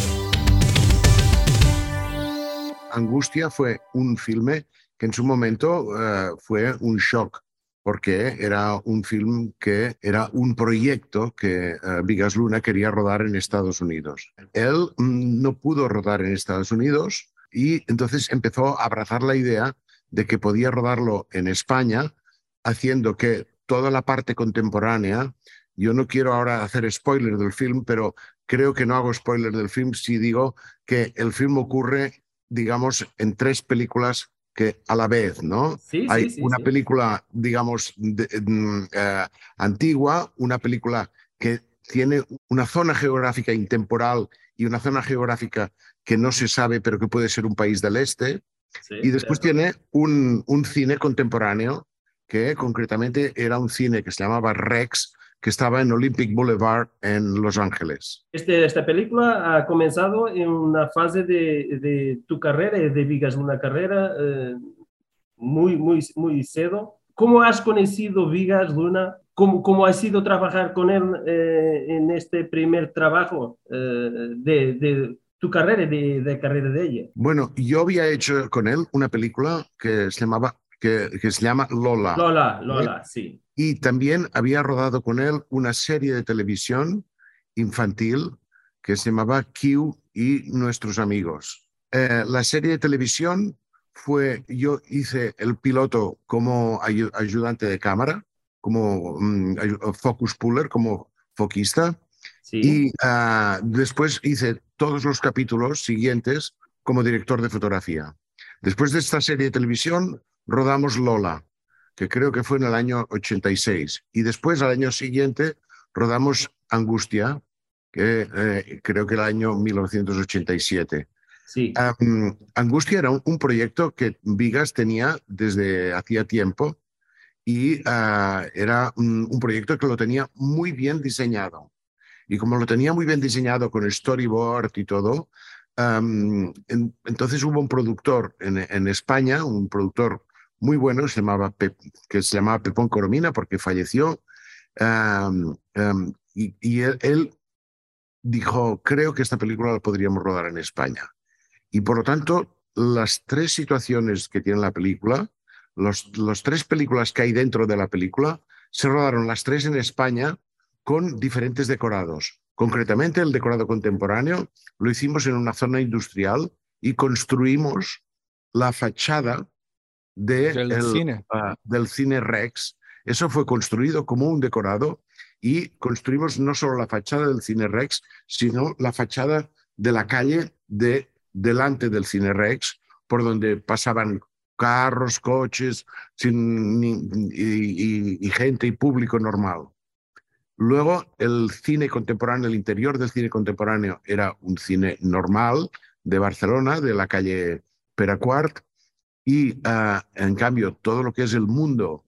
Angustia fue un filme que en su momento uh, fue un shock, porque era un film que era un proyecto que uh, Bigas Luna quería rodar en Estados Unidos. Él mm, no pudo rodar en Estados Unidos y entonces empezó a abrazar la idea de que podía rodarlo en España, haciendo que toda la parte contemporánea, yo no quiero ahora hacer spoiler del film, pero creo que no hago spoiler del film si digo que el film ocurre, digamos, en tres películas que a la vez, ¿no? Sí, Hay sí, sí, una sí. película, digamos, de- de- eh, antigua, una película que tiene una zona geográfica intemporal y una zona geográfica que no se sabe, pero que puede ser un país del este. Sí, Y después certo. tiene un, un cine contemporáneo que concretamente era un cine que se llamaba Rex, que estaba en Olympic Boulevard en Los Ángeles. Este- esta película ha comenzado en una fase de, de tu carrera, de Vigas Luna carrera, eh, muy, muy, muy cedo. ¿Cómo has conocido Vigas Luna? ¿Cómo, cómo ha sido trabajar con él eh, en este primer trabajo eh, de, de tu carrera, de, de carrera de ella? Bueno, yo había hecho con él una película que se llamaba que, que se llama Lola. Lola, Lola, sí. Y también había rodado con él una serie de televisión infantil que se llamaba Q y Nuestros Amigos. Eh, la serie de televisión fue, yo hice el piloto como ayu- ayudante de cámara, como mm, ayu- focus puller, como foquista, Sí. Y uh, después hice todos los capítulos siguientes como director de fotografía. Después de esta serie de televisión, rodamos Lola, que creo que fue en el año ochenta y seis. Y después, al año siguiente, rodamos Angustia, que eh, creo que era el año mil novecientos ochenta y siete. Sí. Um, Angustia era un, un proyecto que Vigas tenía desde hacía tiempo y uh, era un, un proyecto que lo tenía muy bien diseñado. Y como lo tenía muy bien diseñado con el storyboard y todo, um, en, entonces hubo un productor en, en España, un productor muy bueno, se llamaba Pep, que se llamaba Pepón Coromina porque falleció, um, um, y, y él, él dijo, creo que esta película la podríamos rodar en España. Y por lo tanto, las tres situaciones que tiene la película, los, los tres películas que hay dentro de la película, se rodaron las tres en España con diferentes decorados. Concretamente, el decorado contemporáneo lo hicimos en una zona industrial y construimos la fachada de del, el, cine. Uh, del Cine Rex. Eso fue construido como un decorado y construimos no solo la fachada del Cine Rex, sino la fachada de la calle de delante del Cine Rex, por donde pasaban carros, coches sin, y, y, y gente y público normal. Luego, el cine contemporáneo, el interior del cine contemporáneo era un cine normal de Barcelona, de la calle Peraquart, y uh, en cambio todo lo que es el mundo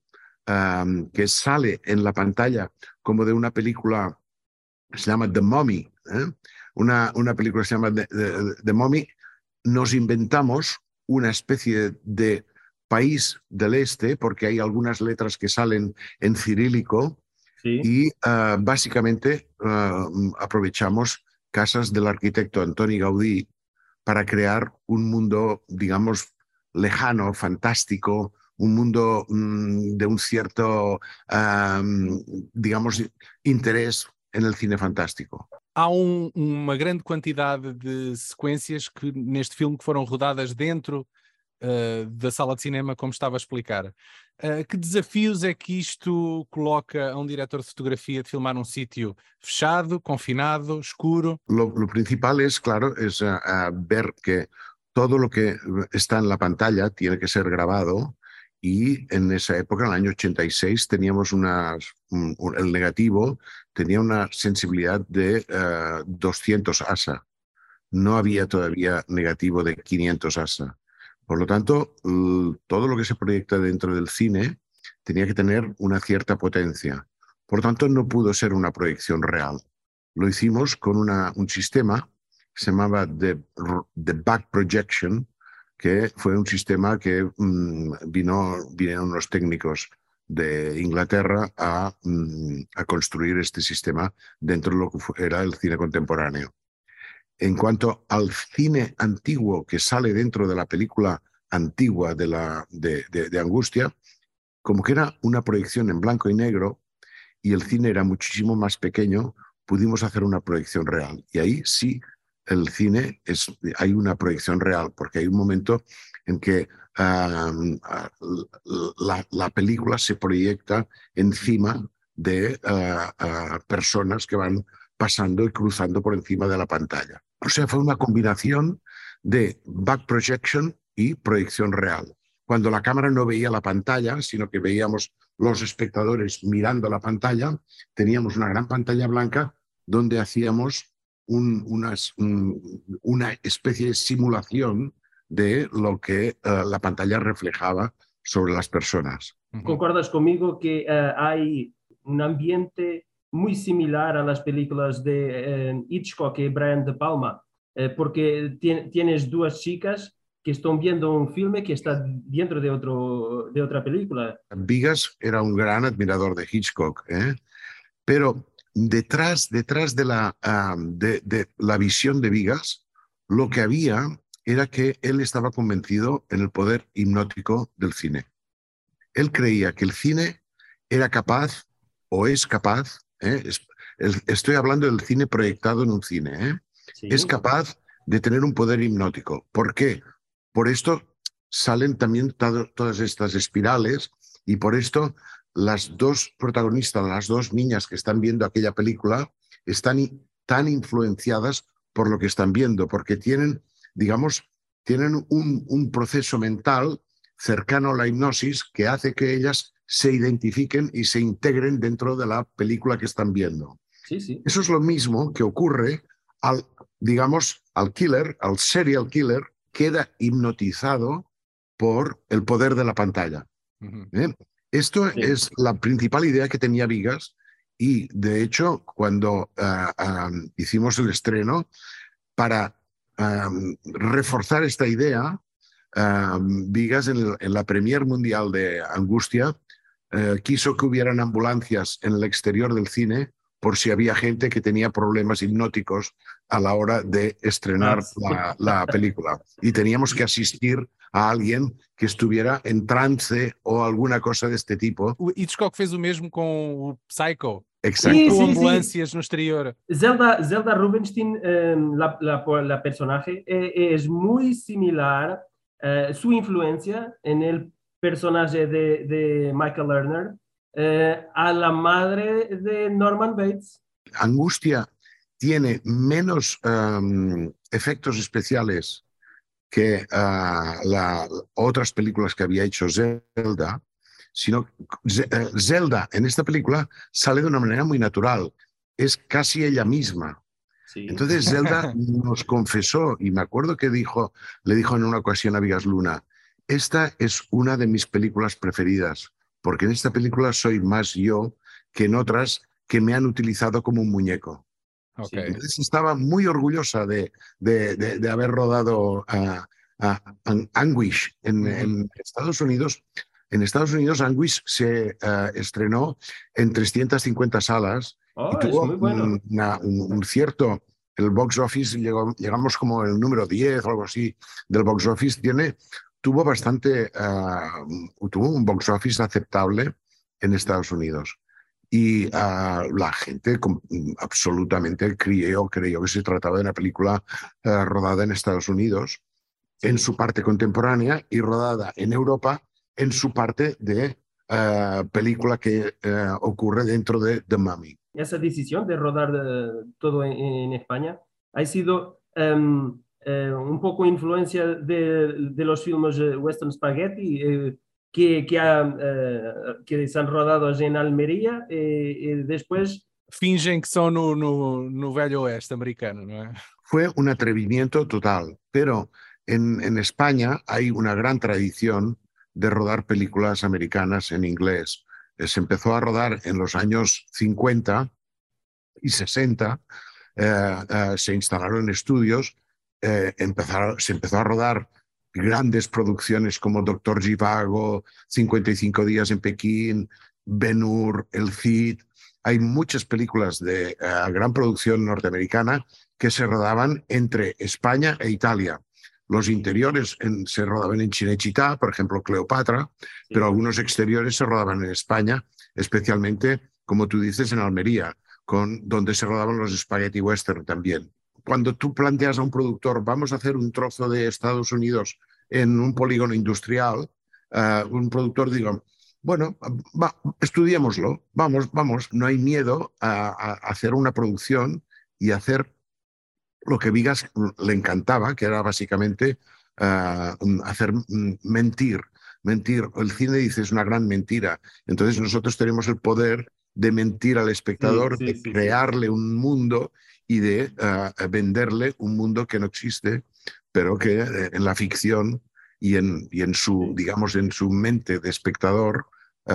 um, que sale en la pantalla como de una película que se llama The Mummy, ¿eh? una, una película que se llama The, The, The Mummy, nos inventamos una especie de país del este, porque hay algunas letras que salen en cirílico. Sí. Y uh, básicamente uh, aprovechamos casas del arquitecto Antoni Gaudí para crear un mundo, digamos, lejano, fantástico, un mundo um, de un cierto, um, digamos, interés en el cine fantástico. Há um, uma grande quantidade de sequências que neste filme que foram rodadas dentro uh, da sala de cinema, como estava a explicar. Uh, que desafios é que isto coloca a um diretor de fotografia de filmar num sítio fechado, confinado, escuro? Lo, lo principal es, claro, es uh, uh, ver que todo lo que está en la pantalla tiene que ser grabado, y en esa época, en el año ochenta y seis, teníamos unas, un, un, el negativo tenía una sensibilidad de uh, doscientos A S A. No había todavía negativo de quinientos A S A. Por lo tanto, todo lo que se proyecta dentro del cine tenía que tener una cierta potencia. Por lo tanto, no pudo ser una proyección real. Lo hicimos con una, un sistema que se llamaba The, the Back Projection, que fue un sistema que mmm, vino, vinieron unos técnicos de Inglaterra a, mmm, a construir este sistema dentro de lo que era el cine contemporáneo. En cuanto al cine antiguo que sale dentro de la película antigua de, la, de, de, de Angustia, como que era una proyección en blanco y negro y el cine era muchísimo más pequeño, pudimos hacer una proyección real. Y ahí sí, el cine, es, hay una proyección real, porque hay un momento en que uh, la, la película se proyecta encima de uh, uh, personas que van pasando y cruzando por encima de la pantalla. O sea, fue una combinación de back projection y proyección real. Cuando la cámara no veía la pantalla, sino que veíamos los espectadores mirando la pantalla, teníamos una gran pantalla blanca donde hacíamos un, unas, un, una especie de simulación de lo que uh, la pantalla reflejaba sobre las personas. ¿Concordas conmigo que uh, hay un ambiente muy similar a las películas de uh, Hitchcock y Brian De Palma? Uh, porque tien, tienes dos chicas que están viendo un filme que está dentro de, otro, de otra película. Vigas era un gran admirador de Hitchcock, ¿eh? Pero detrás, detrás de, la, uh, de, de la visión de Vigas, lo que había era que él estaba convencido en el poder hipnótico del cine. Él creía que el cine era capaz, o es capaz, ¿eh? es, es, estoy hablando del cine proyectado en un cine, ¿eh? Sí. Es capaz de tener un poder hipnótico. ¿Por qué? Por esto salen también todo, todas estas espirales, y por esto las dos protagonistas, las dos niñas que están viendo aquella película, están tan influenciadas por lo que están viendo, porque tienen, digamos, tienen un, un proceso mental cercano a la hipnosis que hace que ellas se identifiquen y se integren dentro de la película que están viendo. Sí, sí. Eso es lo mismo que ocurre al, digamos, al killer, al serial killer, queda hipnotizado por el poder de la pantalla. Uh-huh. ¿Eh? Esto Sí. es la principal idea que tenía Vigas y, de hecho, cuando uh, um, hicimos el estreno, para um, reforzar esta idea, um, Vigas en, el, en la premier mundial de Angustia uh, quiso que hubieran ambulancias en el exterior del cine por si había gente que tenía problemas hipnóticos a la hora de estrenar la, la película. Y teníamos que asistir a alguien que estuviera en trance o alguna cosa de este tipo. O Hitchcock fez o mesmo com o Psycho. Exacto. Sí, Com sí, ambulâncias sí. no exterior. Zelda, Zelda Rubinstein, um, la, la, la personaje, es muy similar, uh, su influencia en el personaje de, de Michael Lerner, uh, a la madre de Norman Bates. Angustia tiene menos um, efectos especiales que uh, la, otras películas que había hecho Zelda, sino uh, Zelda en esta película sale de una manera muy natural, es casi ella misma. Sí. Entonces Zelda nos confesó, y me acuerdo que dijo, le dijo en una ocasión a Vigas Luna, esta es una de mis películas preferidas, porque en esta película soy más yo que en otras que me han utilizado como un muñeco. Okay. Entonces estaba muy orgullosa de, de, de, de haber rodado a, a, a Anguish en, uh-huh. en Estados Unidos. En Estados Unidos Anguish se uh, estrenó en trescientas cincuenta salas oh, y tuvo muy bueno. una, un, un cierto, el box office, llegó, llegamos como el número diez o algo así del box office, tiene, tuvo bastante, uh, tuvo un box office aceptable en Estados Unidos. Y uh, la gente absolutamente creyó, creyó que se trataba de una película uh, rodada en Estados Unidos, sí. en su parte contemporánea, y rodada en Europa en su parte de uh, película que uh, ocurre dentro de The Mummy. Esa decisión de rodar uh, todo en, en España ha sido um, uh, un poco influencia de, de los filmes Western Spaghetti, uh, Que, que, há, uh, que são rodados em Almeria e, e depois... Fingem que são no, no, no Velho Oeste americano, ¿no es? Fue un atrevimiento total, pero en, en España hay una gran tradición de rodar películas americanas en inglés. Se empezó a rodar en los años cincuenta y sesenta, eh, eh, se instalaron estudios, eh, empezaron, se empezó a rodar grandes producciones como Doctor Zhivago, cincuenta y cinco días en Pekín, Ben-Hur, El Cid. Hay muchas películas de uh, gran producción norteamericana que se rodaban entre España e Italia. Los interiores en, se rodaban en Cinecittà, por ejemplo, Cleopatra, sí. pero algunos exteriores se rodaban en España, especialmente, como tú dices, en Almería, con, donde se rodaban los spaghetti western también. Cuando tú planteas a un productor, vamos a hacer un trozo de Estados Unidos en un polígono industrial, uh, un productor diga, bueno, va, estudiémoslo, vamos, vamos, no hay miedo a, a hacer una producción y hacer lo que Vigas le encantaba, que era básicamente uh, hacer mentir, mentir. El cine, dice, es una gran mentira. Entonces nosotros tenemos el poder de mentir al espectador, sí, sí, de sí, crearle sí. un mundo y de uh, venderle un mundo que no existe, pero que eh, en la ficción y en, y en su, digamos, en su mente de espectador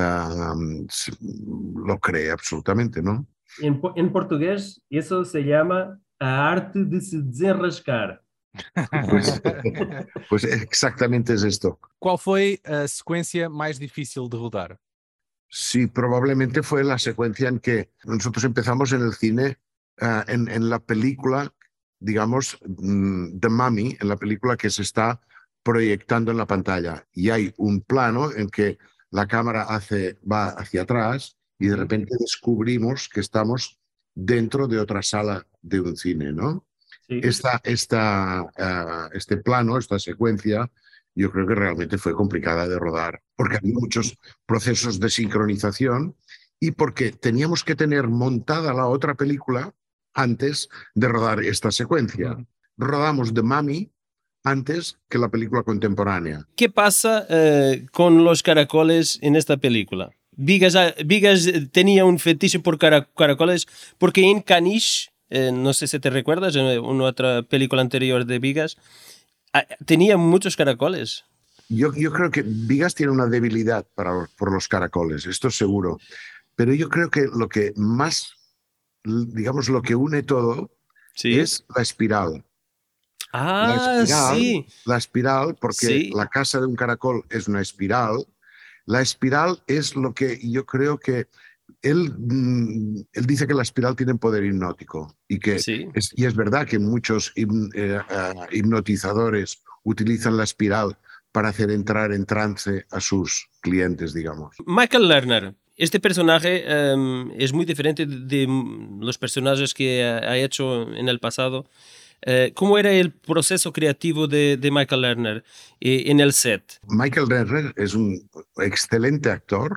uh, lo cree absolutamente, ¿no? En, en portugués eso se llama a arte de se desenrascar. Pues, pues exactamente es esto. ¿Cuál fue a secuencia más difícil de rodar? Sí, probablemente fue la secuencia en que nosotros empezamos en el cine, uh, en, en la película, digamos, mm, The Mummy, en la película que se está proyectando en la pantalla. Y hay un plano en que la cámara hace, va hacia atrás y de repente descubrimos que estamos dentro de otra sala de un cine, ¿no? Sí. Esta, esta, uh, este plano, esta secuencia, yo creo que realmente fue complicada de rodar, porque había muchos procesos de sincronización y porque teníamos que tener montada la otra película antes de rodar esta secuencia. Uh-huh. Rodamos The Mummy antes que la película contemporánea. ¿Qué pasa uh, con los caracoles en esta película? Vigas, Vigas tenía un fetiche por cara, caracoles porque en Caniche, eh, no sé si te recuerdas, en una otra película anterior de Vigas, tenía muchos caracoles. Yo, yo creo que Vigas tiene una debilidad para, por los caracoles, esto es seguro. Pero yo creo que lo que más, digamos, lo que une todo ¿Sí? es la espiral. Ah, la espiral, sí. La espiral, porque sí. la casa de un caracol es una espiral. La espiral es lo que yo creo que él, él dice que la espiral tiene poder hipnótico y que sí. es, y es verdad que muchos hipn, eh, uh, hipnotizadores utilizan la espiral para hacer entrar en trance a sus clientes, digamos. Michael Lerner, este personaje um, es muy diferente de los personajes que ha hecho en el pasado. Uh, ¿Cómo era el proceso creativo de, de Michael Lerner eh, en el set? Michael Lerner es un excelente actor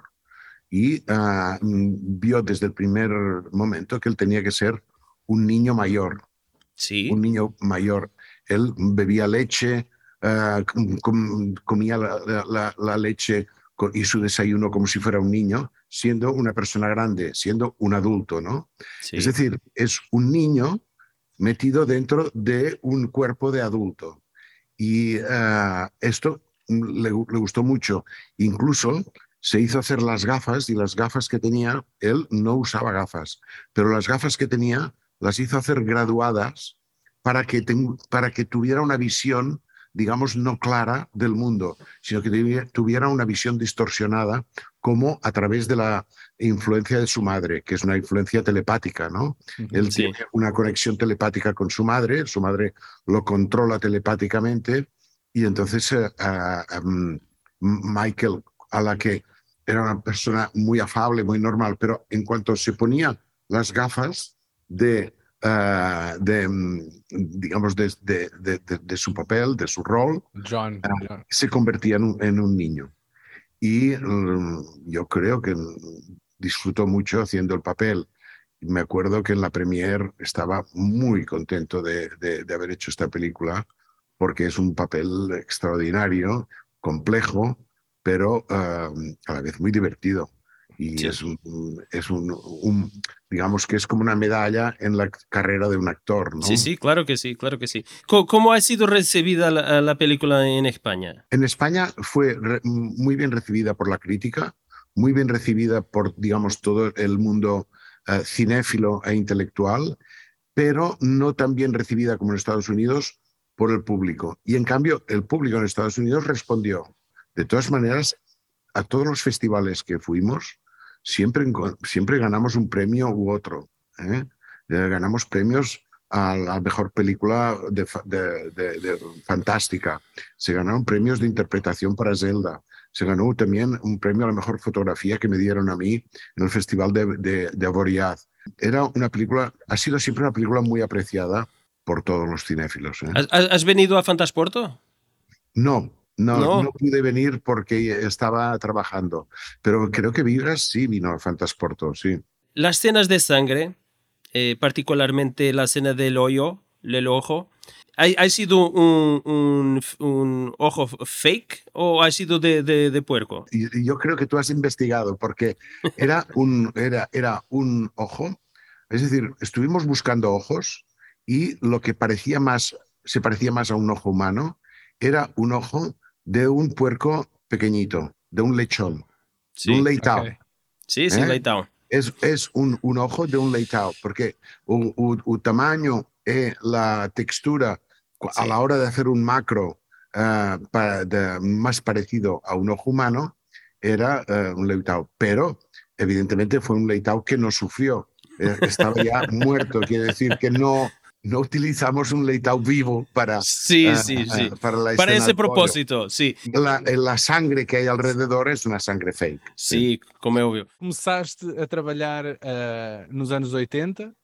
y uh, vio desde el primer momento que él tenía que ser un niño mayor. Sí. Un niño mayor. Él bebía leche, uh, com, comía la, la, la leche y su desayuno como si fuera un niño, siendo una persona grande, siendo un adulto, ¿no? Sí. Es decir, es un niño metido dentro de un cuerpo de adulto. Y uh, esto le, le gustó mucho. Incluso se hizo hacer las gafas, y las gafas que tenía, él no usaba gafas, pero las gafas que tenía las hizo hacer graduadas para que, ten, para que tuviera una visión, digamos, no clara del mundo, sino que tuviera una visión distorsionada, como a través de la influencia de su madre, que es una influencia telepática, ¿no? Uh-huh, Él sí. tiene una conexión telepática con su madre, su madre lo controla telepáticamente, y entonces uh, um, Michael, a la que era una persona muy afable, muy normal, pero en cuanto se ponía las gafas de, uh, de digamos, de, de, de, de su papel, de su rol, John, uh, John. se convertía en un, en un niño. Y um, yo creo que disfrutó mucho haciendo el papel. Me acuerdo que en la premiere estaba muy contento de, de, de haber hecho esta película, porque es un papel extraordinario, complejo, pero uh, a la vez muy divertido. Y sí. es, un, es un, un, digamos que es como una medalla en la carrera de un actor, ¿no? Sí, sí, claro que sí, claro que sí. ¿Cómo, cómo ha sido recibida la, la película en España? En España fue re, muy bien recibida por la crítica, muy bien recibida por, digamos, todo el mundo uh, cinéfilo e intelectual, pero no tan bien recibida como en Estados Unidos por el público. Y en cambio, el público en Estados Unidos respondió. De todas maneras, a todos los festivales que fuimos, siempre, siempre ganamos un premio u otro. ¿eh? Eh, ganamos premios a la mejor película de, de, de, de fantástica. Se ganaron premios de interpretación para Zelda. Se ganó también un premio a la mejor fotografía que me dieron a mí en el Festival de, de, de Avoriaz. Era una película, ha sido siempre una película muy apreciada por todos los cinéfilos. ¿eh? ¿Has, ¿Has venido a Fantasporto? No, no, no, no pude venir porque estaba trabajando, pero creo que Vigas sí vino a Fantasporto, sí. Las escenas de sangre, eh, particularmente la escena del hoyo, el ojo, ¿ha, ha sido un, un, un ojo fake o ha sido de, de, de puerco? Y, yo creo que tú has investigado, porque era un, era, era un ojo, es decir, estuvimos buscando ojos y lo que parecía más, se parecía más a un ojo humano era un ojo de un puerco pequeñito, de un lechón, sí, de un leitao. Okay. Sí, sí, ¿eh? leitao. Es, es un, un ojo de un leitao, porque el tamaño y la textura sí. a la hora de hacer un macro uh, para, de, más parecido a un ojo humano era uh, un leitao, pero evidentemente fue un leitao que no sufrió, eh, estaba ya muerto, quiere decir que no... No utilizamos un leitao vivo para, sí, uh, sí, sí. Uh, para, la para ese propósito, sí. La, la sangre que hay alrededor es una sangre fake. Sí, sí. Como é óbvio. Começaste a trabalhar uh, nos anos oitenta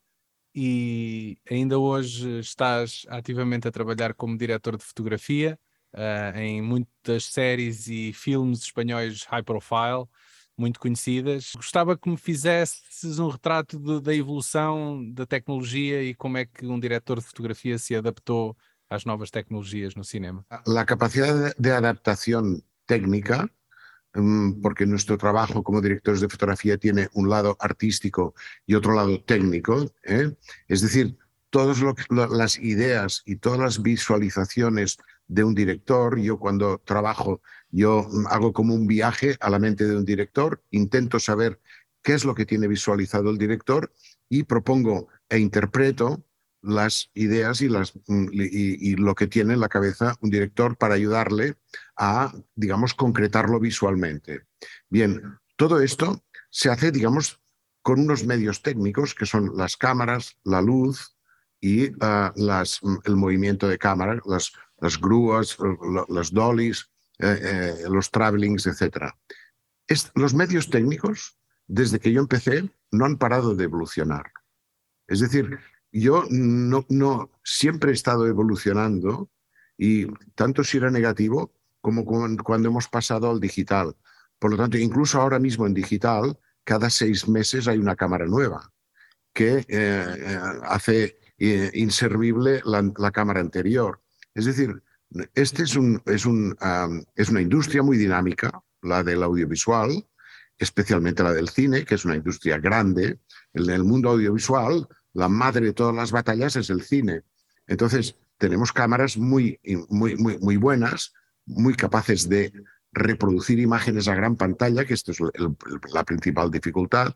e ainda hoje estás ativamente a trabalhar como diretor de fotografia uh, em muitas séries e filmes espanhóis high profile, muito conhecidas. Gostava que me fizesses um retrato de, da evolução da tecnologia e como é que um diretor de fotografia se adaptou às novas tecnologias no cinema. La capacidad de adaptación técnica, porque nuestro trabajo como directores de fotografía tiene un lado artístico y otro lado técnico, ¿eh? Es decir, todas lo, lo, las ideas y todas las visualizaciones de un director, yo cuando trabajo, yo hago como un viaje a la mente de un director, intento saber qué es lo que tiene visualizado el director y propongo e interpreto las ideas y, las, y, y lo que tiene en la cabeza un director para ayudarle a, digamos, concretarlo visualmente. Bien, todo esto se hace, digamos, con unos medios técnicos que son las cámaras, la luz y uh, las, el movimiento de cámara, las, las grúas, los dollies, eh, eh, los travelings, etcétera. Es, los medios técnicos, desde que yo empecé, no han parado de evolucionar. Es decir, yo no, no, siempre he estado evolucionando y tanto si era negativo como cuando hemos pasado al digital. Por lo tanto, incluso ahora mismo en digital, cada seis meses hay una cámara nueva que eh, hace eh, inservible la, la cámara anterior. Es decir, este es, un, es, un, um, es una industria muy dinámica, la del audiovisual, especialmente la del cine, que es una industria grande. En el mundo audiovisual, la madre de todas las batallas es el cine. Entonces, tenemos cámaras muy, muy, muy, muy buenas, muy capaces de reproducir imágenes a gran pantalla, que esto es el, el, la principal dificultad.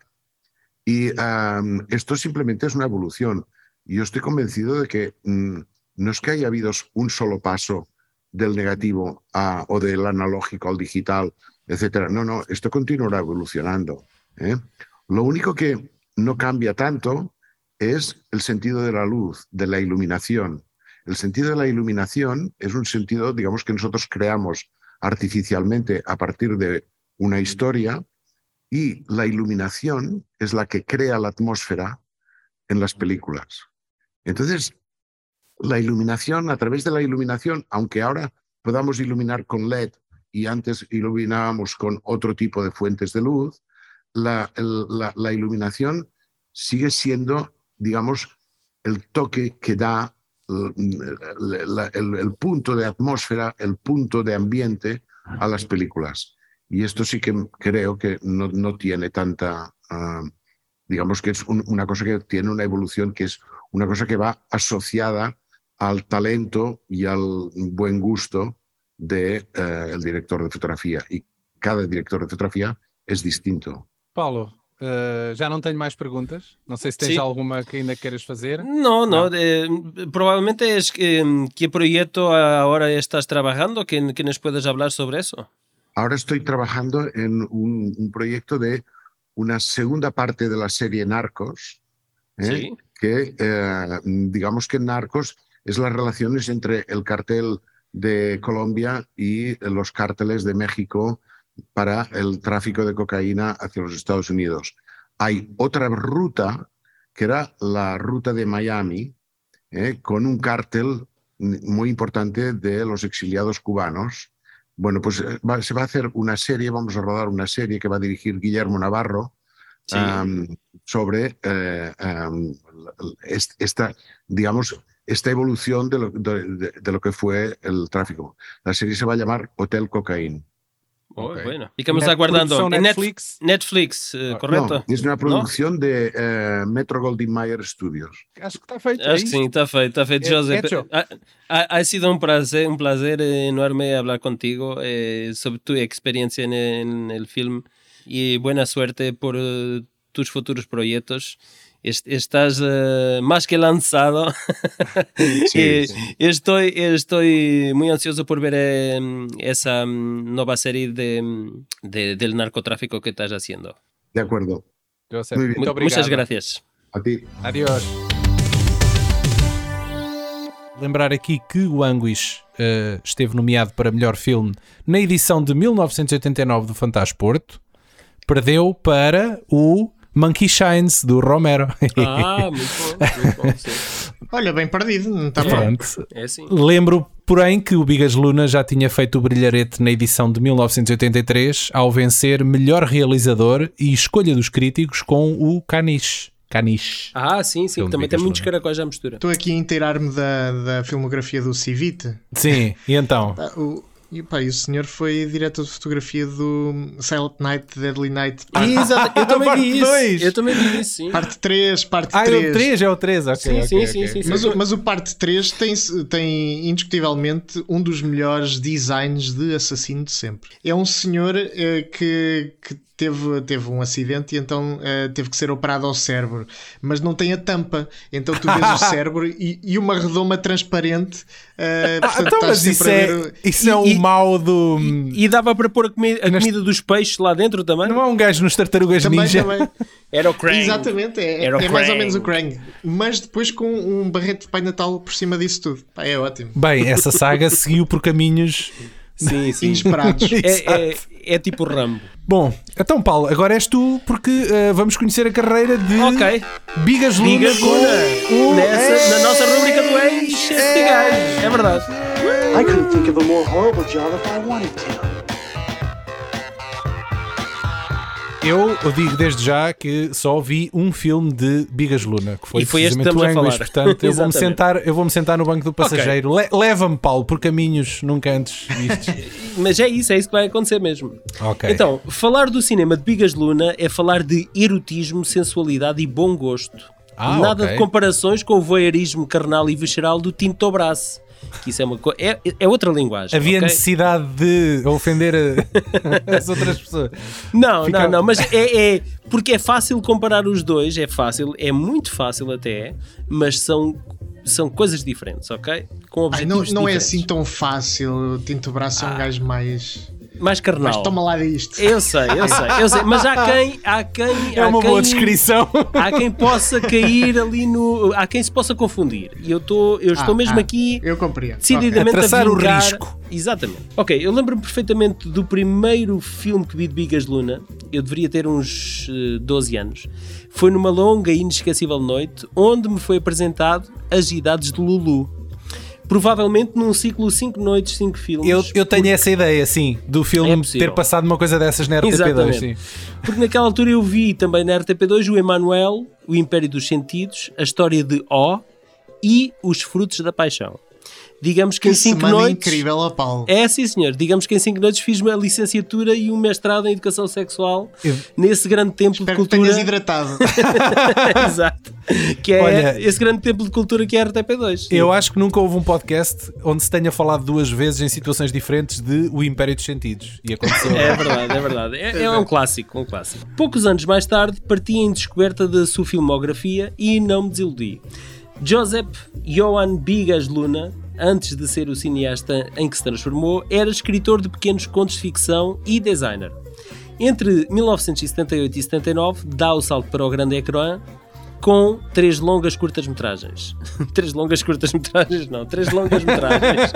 Y um, esto simplemente es una evolución. Y yo estoy convencido de que um, no es que haya habido un solo paso del negativo a, o del analógico al digital, etcétera. No, no, esto continuará evolucionando, ¿eh? Lo único que no cambia tanto es el sentido de la luz, de la iluminación. El sentido de la iluminación es un sentido, digamos, que nosotros creamos artificialmente a partir de una historia, y la iluminación es la que crea la atmósfera en las películas. Entonces, la iluminación, a través de la iluminación, aunque ahora podamos iluminar con L E D y antes iluminábamos con otro tipo de fuentes de luz, la, el, la, la iluminación sigue siendo, digamos, el toque que da el, el, el punto de atmósfera, el punto de ambiente a las películas. Y esto sí que creo que no, no tiene tanta, uh, digamos que es un, una cosa que tiene una evolución, que es una cosa que va asociada al talento y al buen gusto del de, uh, director de fotografía. Y cada director de fotografía es distinto. Paulo, uh, já não tenho mais perguntas. Não sei se tens sí. alguma que ainda queres fazer. No, no. no eh, probablemente es que, ¿qué proyecto ahora estás trabajando? ¿Que, que nos puedes hablar sobre eso? Ahora estoy trabajando en un, un proyecto de una segunda parte de la serie Narcos, ¿eh? Sí. que eh, digamos que Narcos es las relaciones entre el cartel de Colombia y los cárteles de México para el tráfico de cocaína hacia los Estados Unidos. Hay otra ruta, que era la ruta de Miami, ¿eh? con un cártel muy importante de los exiliados cubanos. Bueno, pues va, se va a hacer una serie, vamos a rodar una serie que va a dirigir Guillermo Navarro, sí. um, sobre eh, um, esta, digamos, esta evolución de lo, de, de, de lo que fue el tráfico. La serie se va a llamar Hotel Cocaine. Oh, okay. Bueno. Ficamos Net aguardando. Netflix, Netflix uh, ¿correcto? No, es una producción ¿no? de uh, Metro Goldwyn Mayer Studios. Acho que está feito. Acho que sim, está feito, está feito, José. Ha, ha, ha sido un placer, un placer enorme hablar contigo eh, sobre tu experiencia en, en el film y buena suerte por uh, tus futuros proyectos. Estás uh, más que lanzado. Sí, sí. Estoy, estoy muy ansioso por ver eh, esa um, nueva serie de, de, del narcotráfico que estás haciendo. De acuerdo. José, muy bien. Muchas gracias. A ti. Adiós. Lembrar aqui que o Anguish uh, esteve nomeado para melhor filme na edição de mil novecentos e oitenta e nove do Fantasporto. Perdeu para o Monkey Shines, do Romero. Ah, muito bom, muito bom, sim. Olha, bem perdido, não está bom. Pronto. É assim. Lembro, porém, que o Bigas Luna já tinha feito o brilharete na edição de mil novecentos e oitenta e três ao vencer melhor realizador e escolha dos críticos com o Caniche. Caniche. Ah, sim, sim, Filme também de tem Bigas muitos Luna. caracóis à mistura. Estou aqui a inteirar-me da, da filmografia do Civite. Sim, e então? Ah, o, e, pá, e o senhor foi diretor de fotografia do Silent Night, Deadly Night, parte, Exato, eu também Parte vi isso. dois. Eu também vi isso, sim. parte três, parte Ah, é três. o três, é o três, ok. Sim, ok, sim, ok. sim, sim, sim. Mas, o- mas o parte três tem, tem indiscutivelmente um dos melhores designs de assassino de sempre. É um senhor eh, que, que teve, teve um acidente e então eh, teve que ser operado ao cérebro, mas não tem a tampa. Então tu vês o cérebro e, e uma redoma transparente. eh, Ah, portanto, então, estás mas isso sempre a é, ver o- isso é E- o e- mal do... E dava para pôr a, comi a comida dos peixes lá dentro também? Não há um gajo nos Tartarugas Também, Ninja? também. Era o Krang. Exatamente, é, Era o é mais ou Krang. menos o Krang. Mas depois com um barrete de Pai Natal por cima disso tudo. Pá, é ótimo. Bem, essa saga seguiu por caminhos... Sim, sim. Inesperados. É, é, é tipo Rambo. Bom, então Paulo, agora és tu, porque eh, vamos conhecer a carreira de Ok. Bigas Luna. Bigas com Luna. o Nessa, na nossa rubrica do ex, este gajo. É verdade. I couldn't think of a more horrible job if I wanted to. Eu digo desde já que só vi um filme de Bigas Luna, que foi, E foi este que precisamente o estamos a Anguish, falar. portanto eu vou-me Exatamente. sentar, eu vou-me sentar no banco do passageiro. Le- Leva-me, Paulo, por caminhos nunca antes vistos. Mas é isso, é isso que vai acontecer mesmo. Ok. Então, falar do cinema de Bigas Luna é falar de erotismo, sensualidade e bom gosto. Ah, Nada ok. de comparações com o voyeurismo carnal e visceral do Tinto Braço. Que isso é uma coisa. É, é outra linguagem. Havia ok? necessidade de ofender a- as outras pessoas. Não, Fica- não, não, mas é, é porque é fácil comparar os dois, é fácil, é muito fácil até, mas são, são coisas diferentes, ok? Com Ai, objetivos não, não é diferentes. assim tão fácil. O Tinto Braço é um gajo mais. Mais carnal. Mas toma lá disto. Eu sei, eu sei, eu sei, mas há quem, há quem, É há uma quem, boa descrição. há quem possa cair ali no, há quem se possa confundir. E eu tô, eu estou Ah, mesmo ah, aqui Eu compreendo. decididamente A traçar o vingar- risco. Exatamente. Ok, eu lembro-me perfeitamente do primeiro filme que vi de Bigas Luna. Eu deveria ter uns eh, doze anos. Foi numa longa e inesquecível noite onde me foi apresentado As Idades de Lulu. Provavelmente num ciclo cinco noites, cinco filmes. Eu, eu tenho essa ideia, sim, do filme É possível. ter passado uma coisa dessas na R T P dois. Sim. Exatamente. Porque naquela altura eu vi também na R T P dois o Emanuel, o Império dos Sentidos, a história de O e Os Frutos da Paixão. Digamos que, Que em cinco semana noites... incrível, ó Paulo. É, sim senhor. Digamos que em cinco noites fiz uma licenciatura e um mestrado em Educação Sexual Eu- nesse grande templo Espero de que tenhas cultura. hidratado. Exato. Que é Olha, esse grande templo de cultura que é a R T P dois. Eu acho que nunca houve um podcast onde se tenha falado duas vezes em situações diferentes de O Império dos Sentidos. E aconteceu. É verdade, é verdade. É, é um clássico, um clássico. Poucos anos mais tarde, parti em descoberta da sua filmografia e não me desiludi. Josep Johan Bigas Luna, antes de ser o cineasta em que se transformou, era escritor de pequenos contos de ficção e designer. Entre mil novecentos e setenta e oito e setenta e nove, dá o salto para o grande ecrã com três longas curtas-metragens. Três longas curtas-metragens, não, três longas-metragens.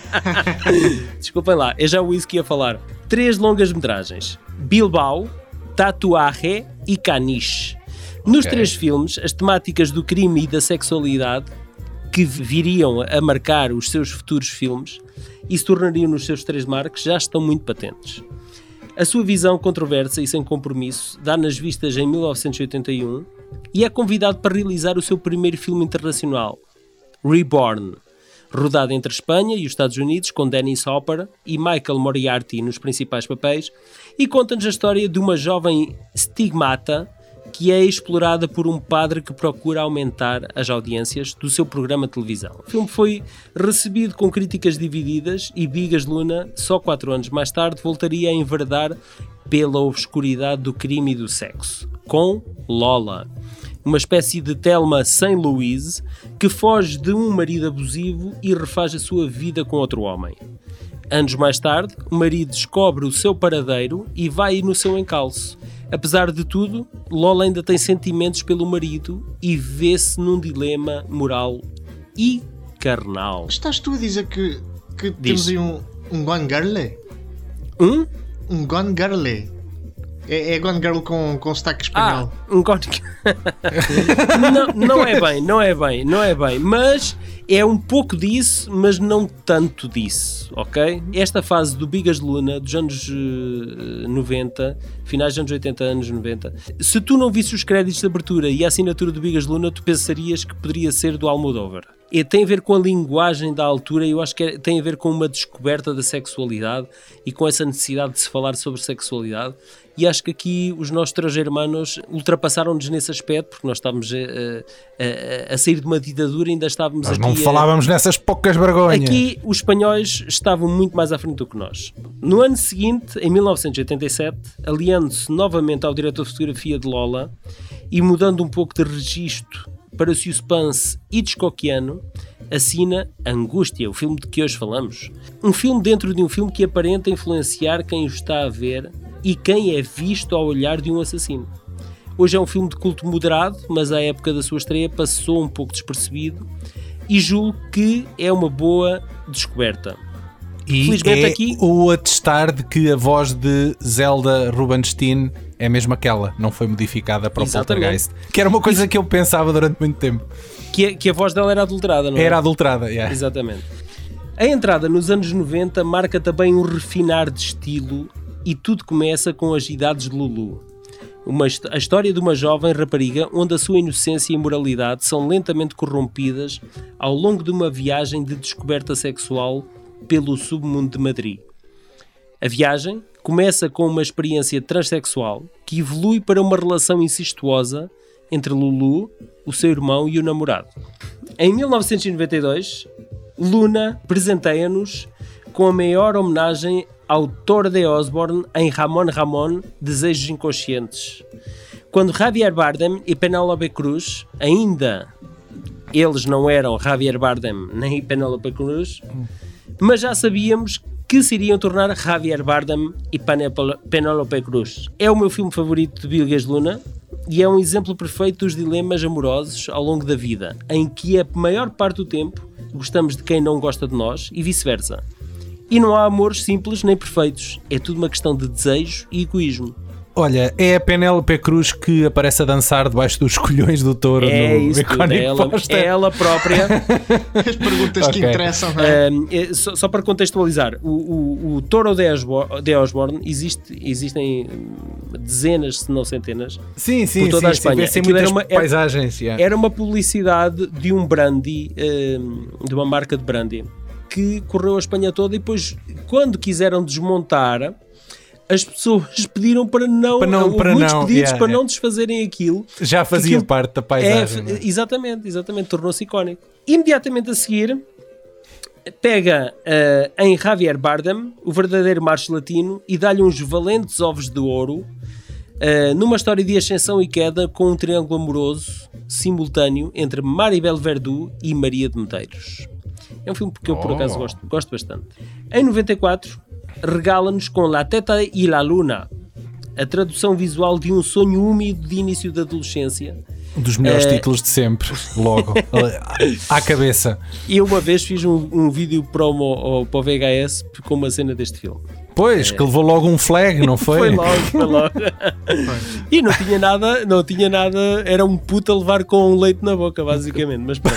Desculpem lá, é já o isso que ia falar. Três longas-metragens: Bilbao, Tatuaje e Caniche. Nos Ok. três filmes, as temáticas do crime e da sexualidade que viriam a marcar os seus futuros filmes e se tornariam nos seus três marcos já estão muito patentes. A sua visão controversa e sem compromisso dá nas vistas em mil novecentos e oitenta e um e é convidado para realizar o seu primeiro filme internacional, Reborn, rodado entre a Espanha e os Estados Unidos com Dennis Hopper e Michael Moriarty nos principais papéis, e conta-nos a história de uma jovem stigmata que é explorada por um padre que procura aumentar as audiências do seu programa de televisão. O filme foi recebido com críticas divididas e Bigas Luna, só quatro anos mais tarde, voltaria a enverdar pela obscuridade do crime e do sexo, com Lola, uma espécie de Thelma sem Louise que foge de um marido abusivo e refaz a sua vida com outro homem. Anos mais tarde, o marido descobre o seu paradeiro e vai no seu encalço. Apesar de tudo, Lola ainda tem sentimentos pelo marido e vê-se num dilema moral e carnal. Estás tu a dizer que, que Diz. temos aí um, um Gone Girl? Um? Um Gone Girl? É, é Gone Girl com, com sotaque espanhol. Ah, um Gone não, não é bem, não é bem, não é bem, mas é um pouco disso, mas não tanto disso, ok? Esta fase do Bigas Luna, dos anos uh, noventa, finais dos anos oitenta, anos noventa, se tu não visses os créditos de abertura e a assinatura do Bigas Luna, tu pensarias que poderia ser do Almodóvar. E tem a ver com a linguagem da altura, e eu acho que é, tem a ver com uma descoberta da sexualidade e com essa necessidade de se falar sobre sexualidade. E acho que aqui os nossos três hermanos ultrapassaram-nos nesse aspecto, porque nós estávamos a, a, a sair de uma ditadura e ainda estávamos nós aqui... não falávamos a... nessas poucas vergonhas. Aqui os espanhóis estavam muito mais à frente do que nós. No ano seguinte, em mil novecentos e oitenta e sete, aliando-se novamente ao diretor de fotografia de Lola e mudando um pouco de registro para o suspense Hitchcockiano, assina Angústia, o filme de que hoje falamos. Um filme dentro de um filme que aparenta influenciar quem o está a ver e quem é visto ao olhar de um assassino. Hoje é um filme de culto moderado, mas à época da sua estreia passou um pouco despercebido e julgo que é uma boa descoberta. E Felizmente é aqui... o atestar de que a voz de Zelda Rubinstein é mesmo aquela, não foi modificada para o Exatamente. Poltergeist. Que era uma coisa que eu pensava durante muito tempo. Que a, que a voz dela era adulterada, não é? Era adulterada, yeah. Exatamente. A entrada nos anos noventa marca também um refinar de estilo e tudo começa com as idades de Lulu. Uma, a história de uma jovem rapariga onde a sua inocência e moralidade são lentamente corrompidas ao longo de uma viagem de descoberta sexual pelo submundo de Madrid. A viagem começa com uma experiência transexual que evolui para uma relação incestuosa entre Lulu, o seu irmão e o namorado. Em mil novecentos e noventa e dois, Luna presenteia-nos com a maior homenagem ao Thor de Osborne em Ramón Ramón, Desejos Inconscientes. Quando Javier Bardem e Penélope Cruz, ainda eles não eram Javier Bardem nem Penélope Cruz, mas já sabíamos que se iriam tornar Javier Bardem e Penélope Cruz. É o meu filme favorito de Bigas Luna e é um exemplo perfeito dos dilemas amorosos ao longo da vida, em que a maior parte do tempo gostamos de quem não gosta de nós e vice-versa. E não há amores simples nem perfeitos, é tudo uma questão de desejo e egoísmo. Olha, é a Penélope Cruz que aparece a dançar debaixo dos colhões do touro é no isso Iconic tudo, é ela, Poster. é ela própria. As perguntas Okay. que interessam, não é? Um, é, só, só para contextualizar, o, o, o Toro de Osborne, de Osborne existe, existem dezenas, se não centenas, Sim, sim, por toda sim, a Espanha. sim, Aquilo muitas era uma- era- paisagens. yeah. Era uma publicidade de um brandy, um, de uma marca de brandy, que correu a Espanha toda e depois, quando quiseram desmontar, as pessoas pediram para não, Para não- houve para muitos não, pedidos yeah, para yeah. não desfazerem aquilo. Já fazia aquilo- parte da É, paisagem. não é? exatamente, exatamente, tornou-se icónico. Imediatamente a seguir, pega uh, em Javier Bardem, o verdadeiro macho latino, e dá-lhe uns valentes ovos de ouro, uh, numa história de ascensão e queda com um triângulo amoroso simultâneo entre Maribel Verdú e Maria de Medeiros. É um filme que eu, por Oh. acaso, gosto, gosto bastante. Em noventa e quatro, regala-nos com La Teta y la Luna, a tradução visual de um sonho úmido de início da adolescência. Um dos melhores Eh, títulos de sempre, logo, à cabeça. E eu uma vez fiz um, um vídeo promo ao, para o V H S com uma cena deste filme. Pois, que levou logo um flag, não foi? Foi logo, foi logo. E não tinha nada, não tinha nada, era um puto a levar com um leite na boca, basicamente, mas pronto.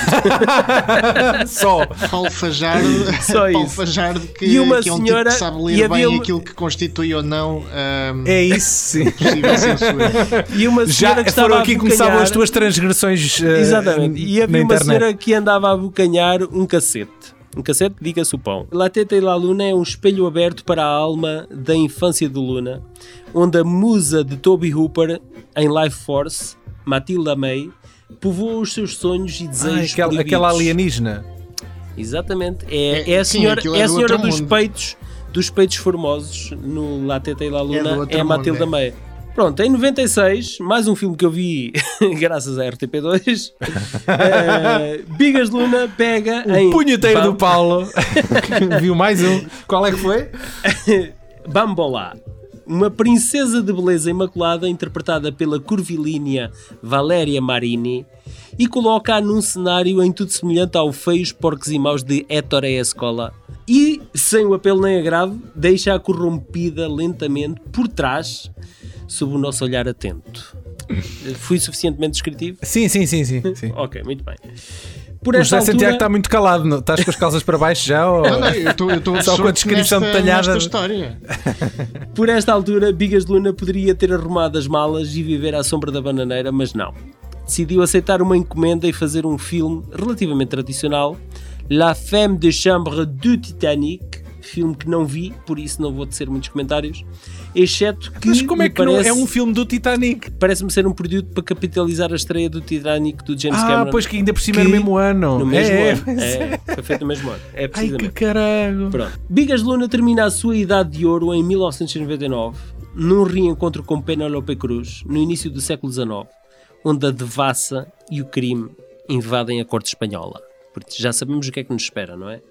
Só. Paulo Fajardo, Só Paulo isso. Fajardo que, E uma que é um senhora- tipo que sabe e ler havia bem uma- aquilo que constitui ou não um, É isso, sim. possível censura. E uma senhora Já que estava foram a aqui que abocanhar- começavam as tuas transgressões uh, Exatamente. E na havia uma internet. senhora que andava a abocanhar um cacete. Um cassete, diga-se o pão. La Teta y la Luna é um espelho aberto para a alma da infância de Luna, onde a musa de Toby Hooper, em Life Force, Matilda May, povoa os seus sonhos e Ah, desejos aquela, proibidos. aquela alienígena. Exatamente. É, É, é a sim, senhora, aquilo é é a do senhora outro dos mundo. peitos, dos peitos formosos no La Teta y la do Luna, outro é a mundo, Matilda é. May. Pronto, em noventa e seis, mais um filme que eu vi graças à R T P dois, eh, Bigas Luna pega em O punheteiro Bam- do Paulo. Viu mais um. Qual é que foi? Bambolá, uma princesa de beleza imaculada interpretada pela curvilínea Valéria Marini e coloca-a num cenário em tudo semelhante ao Feios, Porcos e Maus de Ettore Escola e, sem o apelo nem agravo, deixa-a corrompida lentamente por trás sob o nosso olhar atento. Fui suficientemente descritivo? Sim, sim, sim, sim, sim. Ok, muito bem. Por O esta José Santiago altura... está muito calado, não? Estás com as calças para baixo já? Ou... Não, não, eu estou Só com a descrição nesta, detalhada. nesta história. Por esta altura, Bigas de Luna poderia ter arrumado as malas e viver à sombra da bananeira, mas não. Decidiu aceitar uma encomenda e fazer um filme relativamente tradicional, La Femme de Chambre du Titanic, filme que não vi, por isso não vou tecer muitos comentários, exceto que... Mas como é que parece, não é um filme do Titanic? Parece-me ser um produto para capitalizar a estreia do Titanic do James Ah, Cameron. pois que ainda por cima que é no mesmo ano. No mesmo é, ano. É, É, foi feito no mesmo ano. É Ai, precisamente. que caralho. Pronto. Bigas de Luna termina a sua idade de ouro em mil novecentos e noventa e nove, num reencontro com Penélope Cruz, no início do século dezenove, onde a devassa e o crime invadem a corte espanhola. Porque já sabemos o que é que nos espera, não é?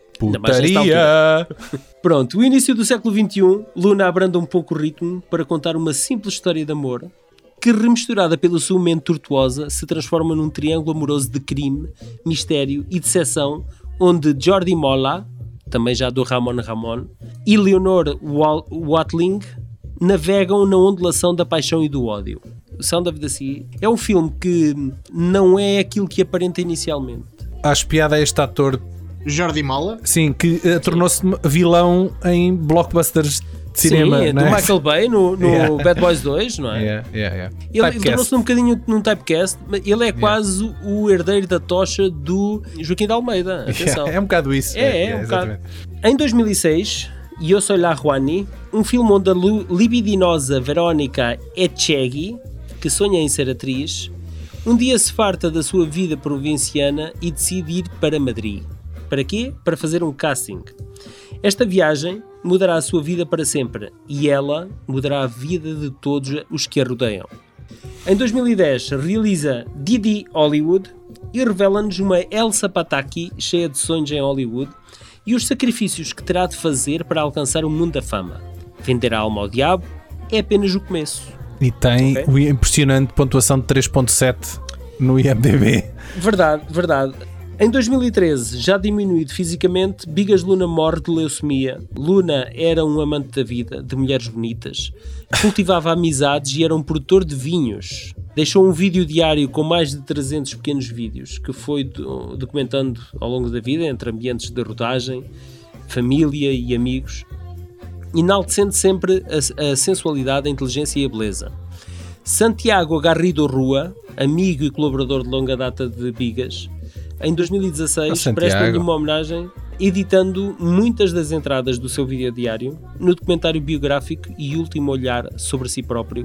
Putaria! Pronto, o início do século vinte e um, Luna abranda um pouco o ritmo para contar uma simples história de amor que, remisturada pela sua mente tortuosa, se transforma num triângulo amoroso de crime, mistério e decepção, onde Jordi Mola, também já do Ramon Ramon, e Leonor Watling navegam na ondulação da paixão e do ódio. O Sound of the Sea é um filme que não é aquilo que aparenta inicialmente. Acho piada a este ator, Jordi Mola. sim, que uh, tornou-se vilão em blockbusters de cinema. Sim, não do é? Michael Bay no, no Yeah. Bad Boys dois, não é? Yeah, yeah, yeah. Ele, ele Typecast. tornou-se um bocadinho num typecast, mas ele é quase o herdeiro da tocha do Joaquim de Almeida. Atenção. É um bocado isso. É, é, yeah, um bocado. exatamente. Em dois mil e seis, Yo Soy La Juani, um filme onde a lu- libidinosa Verónica Echegui, que sonha em ser atriz, um dia se farta da sua vida provinciana e decide ir para Madrid. Para quê? Para fazer um casting. Esta viagem mudará a sua vida para sempre e ela mudará a vida de todos os que a rodeiam. Em dois mil e dez, realiza Didi Hollywood e revela-nos uma Elsa Pataki cheia de sonhos em Hollywood e os sacrifícios que terá de fazer para alcançar o mundo da fama. Vender a alma ao diabo é apenas o começo. E tem Ok. o impressionante pontuação de três ponto sete no I M D B. Verdade, verdade. Em dois mil e treze, já diminuído fisicamente, Bigas Luna morre de leucemia. Luna era um amante da vida, de mulheres bonitas, cultivava amizades e era um produtor de vinhos. Deixou um vídeo diário com mais de trezentos pequenos vídeos, que foi do- documentando ao longo da vida, entre ambientes de rodagem, família e amigos, enaltecendo sempre a, a sensualidade, a inteligência e a beleza. Santiago Garrido Rua, amigo e colaborador de longa data de Bigas, em dois mil e Oh, dezasseis Santiago. presta-lhe uma homenagem editando muitas das entradas do seu vídeo diário no documentário biográfico e último olhar sobre si próprio,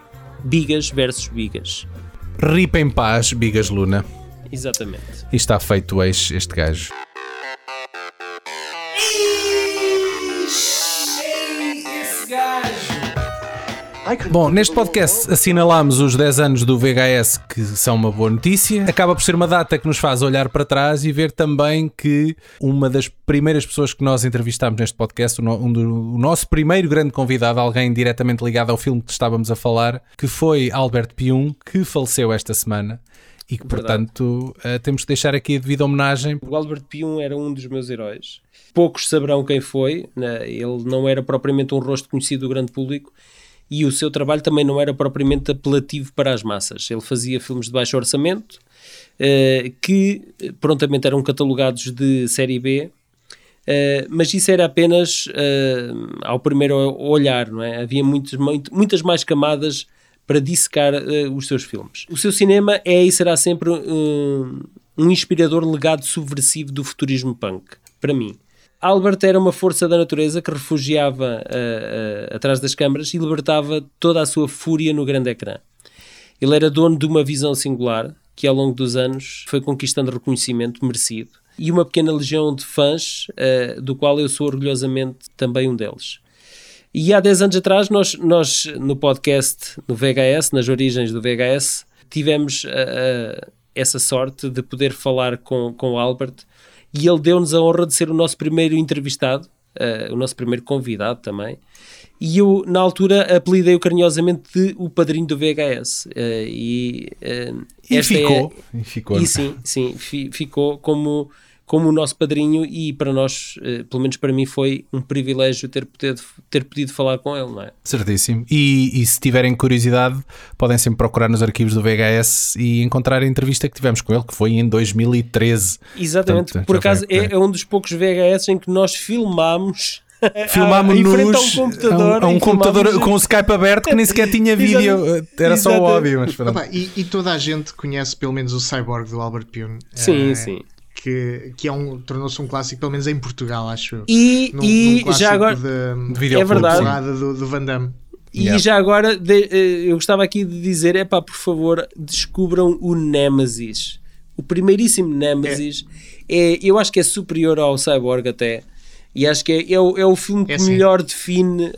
Bigas versus Bigas. Ripa em paz, Bigas Luna. Exatamente. E está feito ex este gajo. Bom, neste podcast assinalámos os dez anos do V H S, que são uma boa notícia. Acaba por ser uma data que nos faz olhar para trás e ver também que uma das primeiras pessoas que nós entrevistámos neste podcast, o, no, um do, o nosso primeiro grande convidado, alguém diretamente ligado ao filme que estávamos a falar, que foi Albert Pyun, que faleceu esta semana. E que, Verdade. portanto, uh, temos que deixar aqui a devida homenagem. O Albert Pyun era um dos meus heróis. Poucos saberão quem foi, né? Ele não era propriamente um rosto conhecido do grande público e o seu trabalho também não era propriamente apelativo para as massas. Ele fazia filmes de baixo orçamento, eh, que prontamente eram catalogados de série B, eh, mas isso era apenas eh, ao primeiro olhar, não é? Havia muitas, muito, muitas mais camadas para dissecar uh, os seus filmes. O seu cinema é e será sempre um, um inspirador legado subversivo do futurismo punk, para mim. Albert era uma força da natureza que refugiava uh, uh, atrás das câmaras e libertava toda a sua fúria no grande ecrã. Ele era dono de uma visão singular que ao longo dos anos foi conquistando reconhecimento merecido e uma pequena legião de fãs, uh, do qual eu sou orgulhosamente também um deles. E há dez anos atrás, nós, nós no podcast, no V H S, nas origens do V H S, tivemos uh, uh, essa sorte de poder falar com, com o Albert e ele deu-nos a honra de ser o nosso primeiro entrevistado, uh, o nosso primeiro convidado também. E eu, na altura, apelidei-o carinhosamente de o padrinho do V H S. Uh, e uh, E esta ficou. é, E ficou. e sim, sim, fi, ficou como... como o nosso padrinho, e para nós, uh, pelo menos para mim, foi um privilégio ter, ter, ter podido falar com ele, não é? Certíssimo. E, e se tiverem curiosidade, podem sempre procurar nos arquivos do V H S e encontrar a entrevista que tivemos com ele, que foi em dois mil e treze. Exatamente. Portanto, por acaso foi, é, é um dos poucos V H S em que nós filmámos filmámos-nos a um computador, a um, a um computador filmámos... com o Skype aberto que nem sequer tinha vídeo, era só o áudio. Mas Opa, e, e toda a gente conhece pelo menos o Cyborg do Albert Pyun. Sim, é, sim. Que, que é um, tornou-se um clássico, pelo menos em Portugal, acho. E, num, e num já agora de, de é verdade do, do Van Damme. E yeah. já agora de, eu gostava aqui de dizer, é pá, por favor, descubram o Nemesis. O primeiríssimo Nemesis é. É, eu acho que é superior ao Cyborg até. E acho que é, é, o, é o filme que é melhor define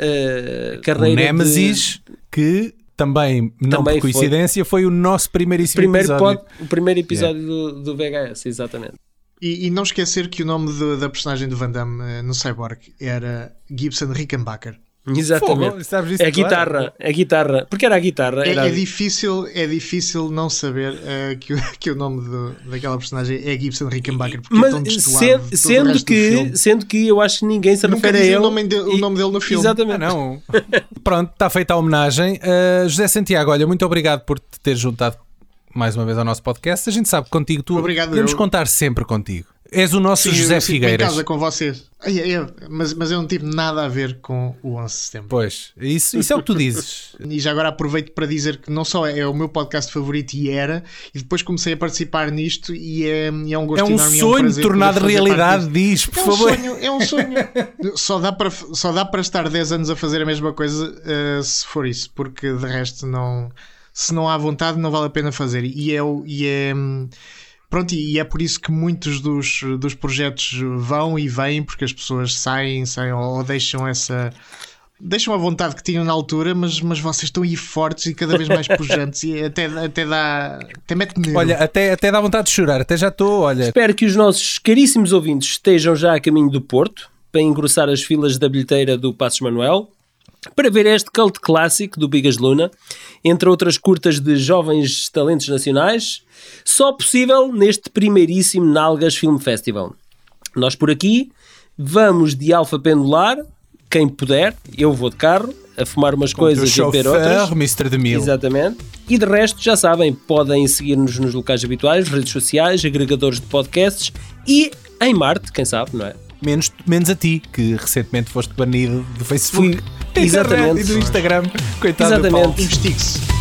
a carreira. O Nemesis, de... que também, não também por coincidência, foi, foi o nosso primeiríssimo primeiro episódio. Pod, o primeiro episódio yeah. do, do V H S, exatamente. E, e não esquecer que o nome do, da personagem do Van Damme uh, no Cyborg era Gibson Rickenbacker. Exatamente. Pô, sabes disso, é a guitarra, claro. a guitarra, porque era a guitarra. É, era... é, difícil, é difícil não saber uh, que, o, que o nome do, daquela personagem é Gibson Rickenbacker, porque mas, é tão destoado sendo, sendo que, sendo que eu acho que ninguém se refere a ele. O nome, de, o nome dele no filme. Exatamente. Ah, não. Pronto, está feita a homenagem. Uh, José Santiago, olha, muito obrigado por te ter juntado mais uma vez ao nosso podcast. A gente sabe que contigo tu obrigado, podemos eu. contar sempre contigo. És o nosso Sim, José eu Figueiras. Em casa com vocês. Ai, ai, ai, mas, mas eu não tive nada a ver com o onze de setembro. Pois, isso, isso é o que tu dizes. E já agora aproveito para dizer que não só é o meu podcast favorito e era, e depois comecei a participar nisto e é, e é um gosto é um enorme. Sonho é um tornado realidade, diz, por é um favor. Sonho, é um sonho. só, dá para, só dá para estar dez anos a fazer a mesma coisa uh, se for isso, porque de resto não... Se não há vontade, não vale a pena fazer. E é... E é Pronto, e é por isso que muitos dos, dos projetos vão e vêm, porque as pessoas saem, saem ou deixam essa... Deixam a vontade que tinham na altura, mas, mas vocês estão aí fortes e cada vez mais pujantes e até, até dá... Até mete nervo. Olha, até, até dá vontade de chorar, até já estou, olha... Espero que os nossos caríssimos ouvintes estejam já a caminho do Porto, para engrossar as filas da bilheteira do Passos Manuel, para ver este cult clássico do Bigas Luna, entre outras curtas de jovens talentos nacionais, só possível neste primeiríssimo Nalgas Film Festival. Nós por aqui vamos de Alfa Pendular, quem puder, eu vou de carro, a fumar umas Com coisas e a ver outras. mister DeMille. Exatamente. E de resto, já sabem, podem seguir-nos nos locais habituais, redes sociais, agregadores de podcasts e em Marte, quem sabe, não é? Menos, menos a ti, que recentemente foste banido do Facebook. Fui, exatamente. E do Instagram. Coitado exatamente. Investigue-se.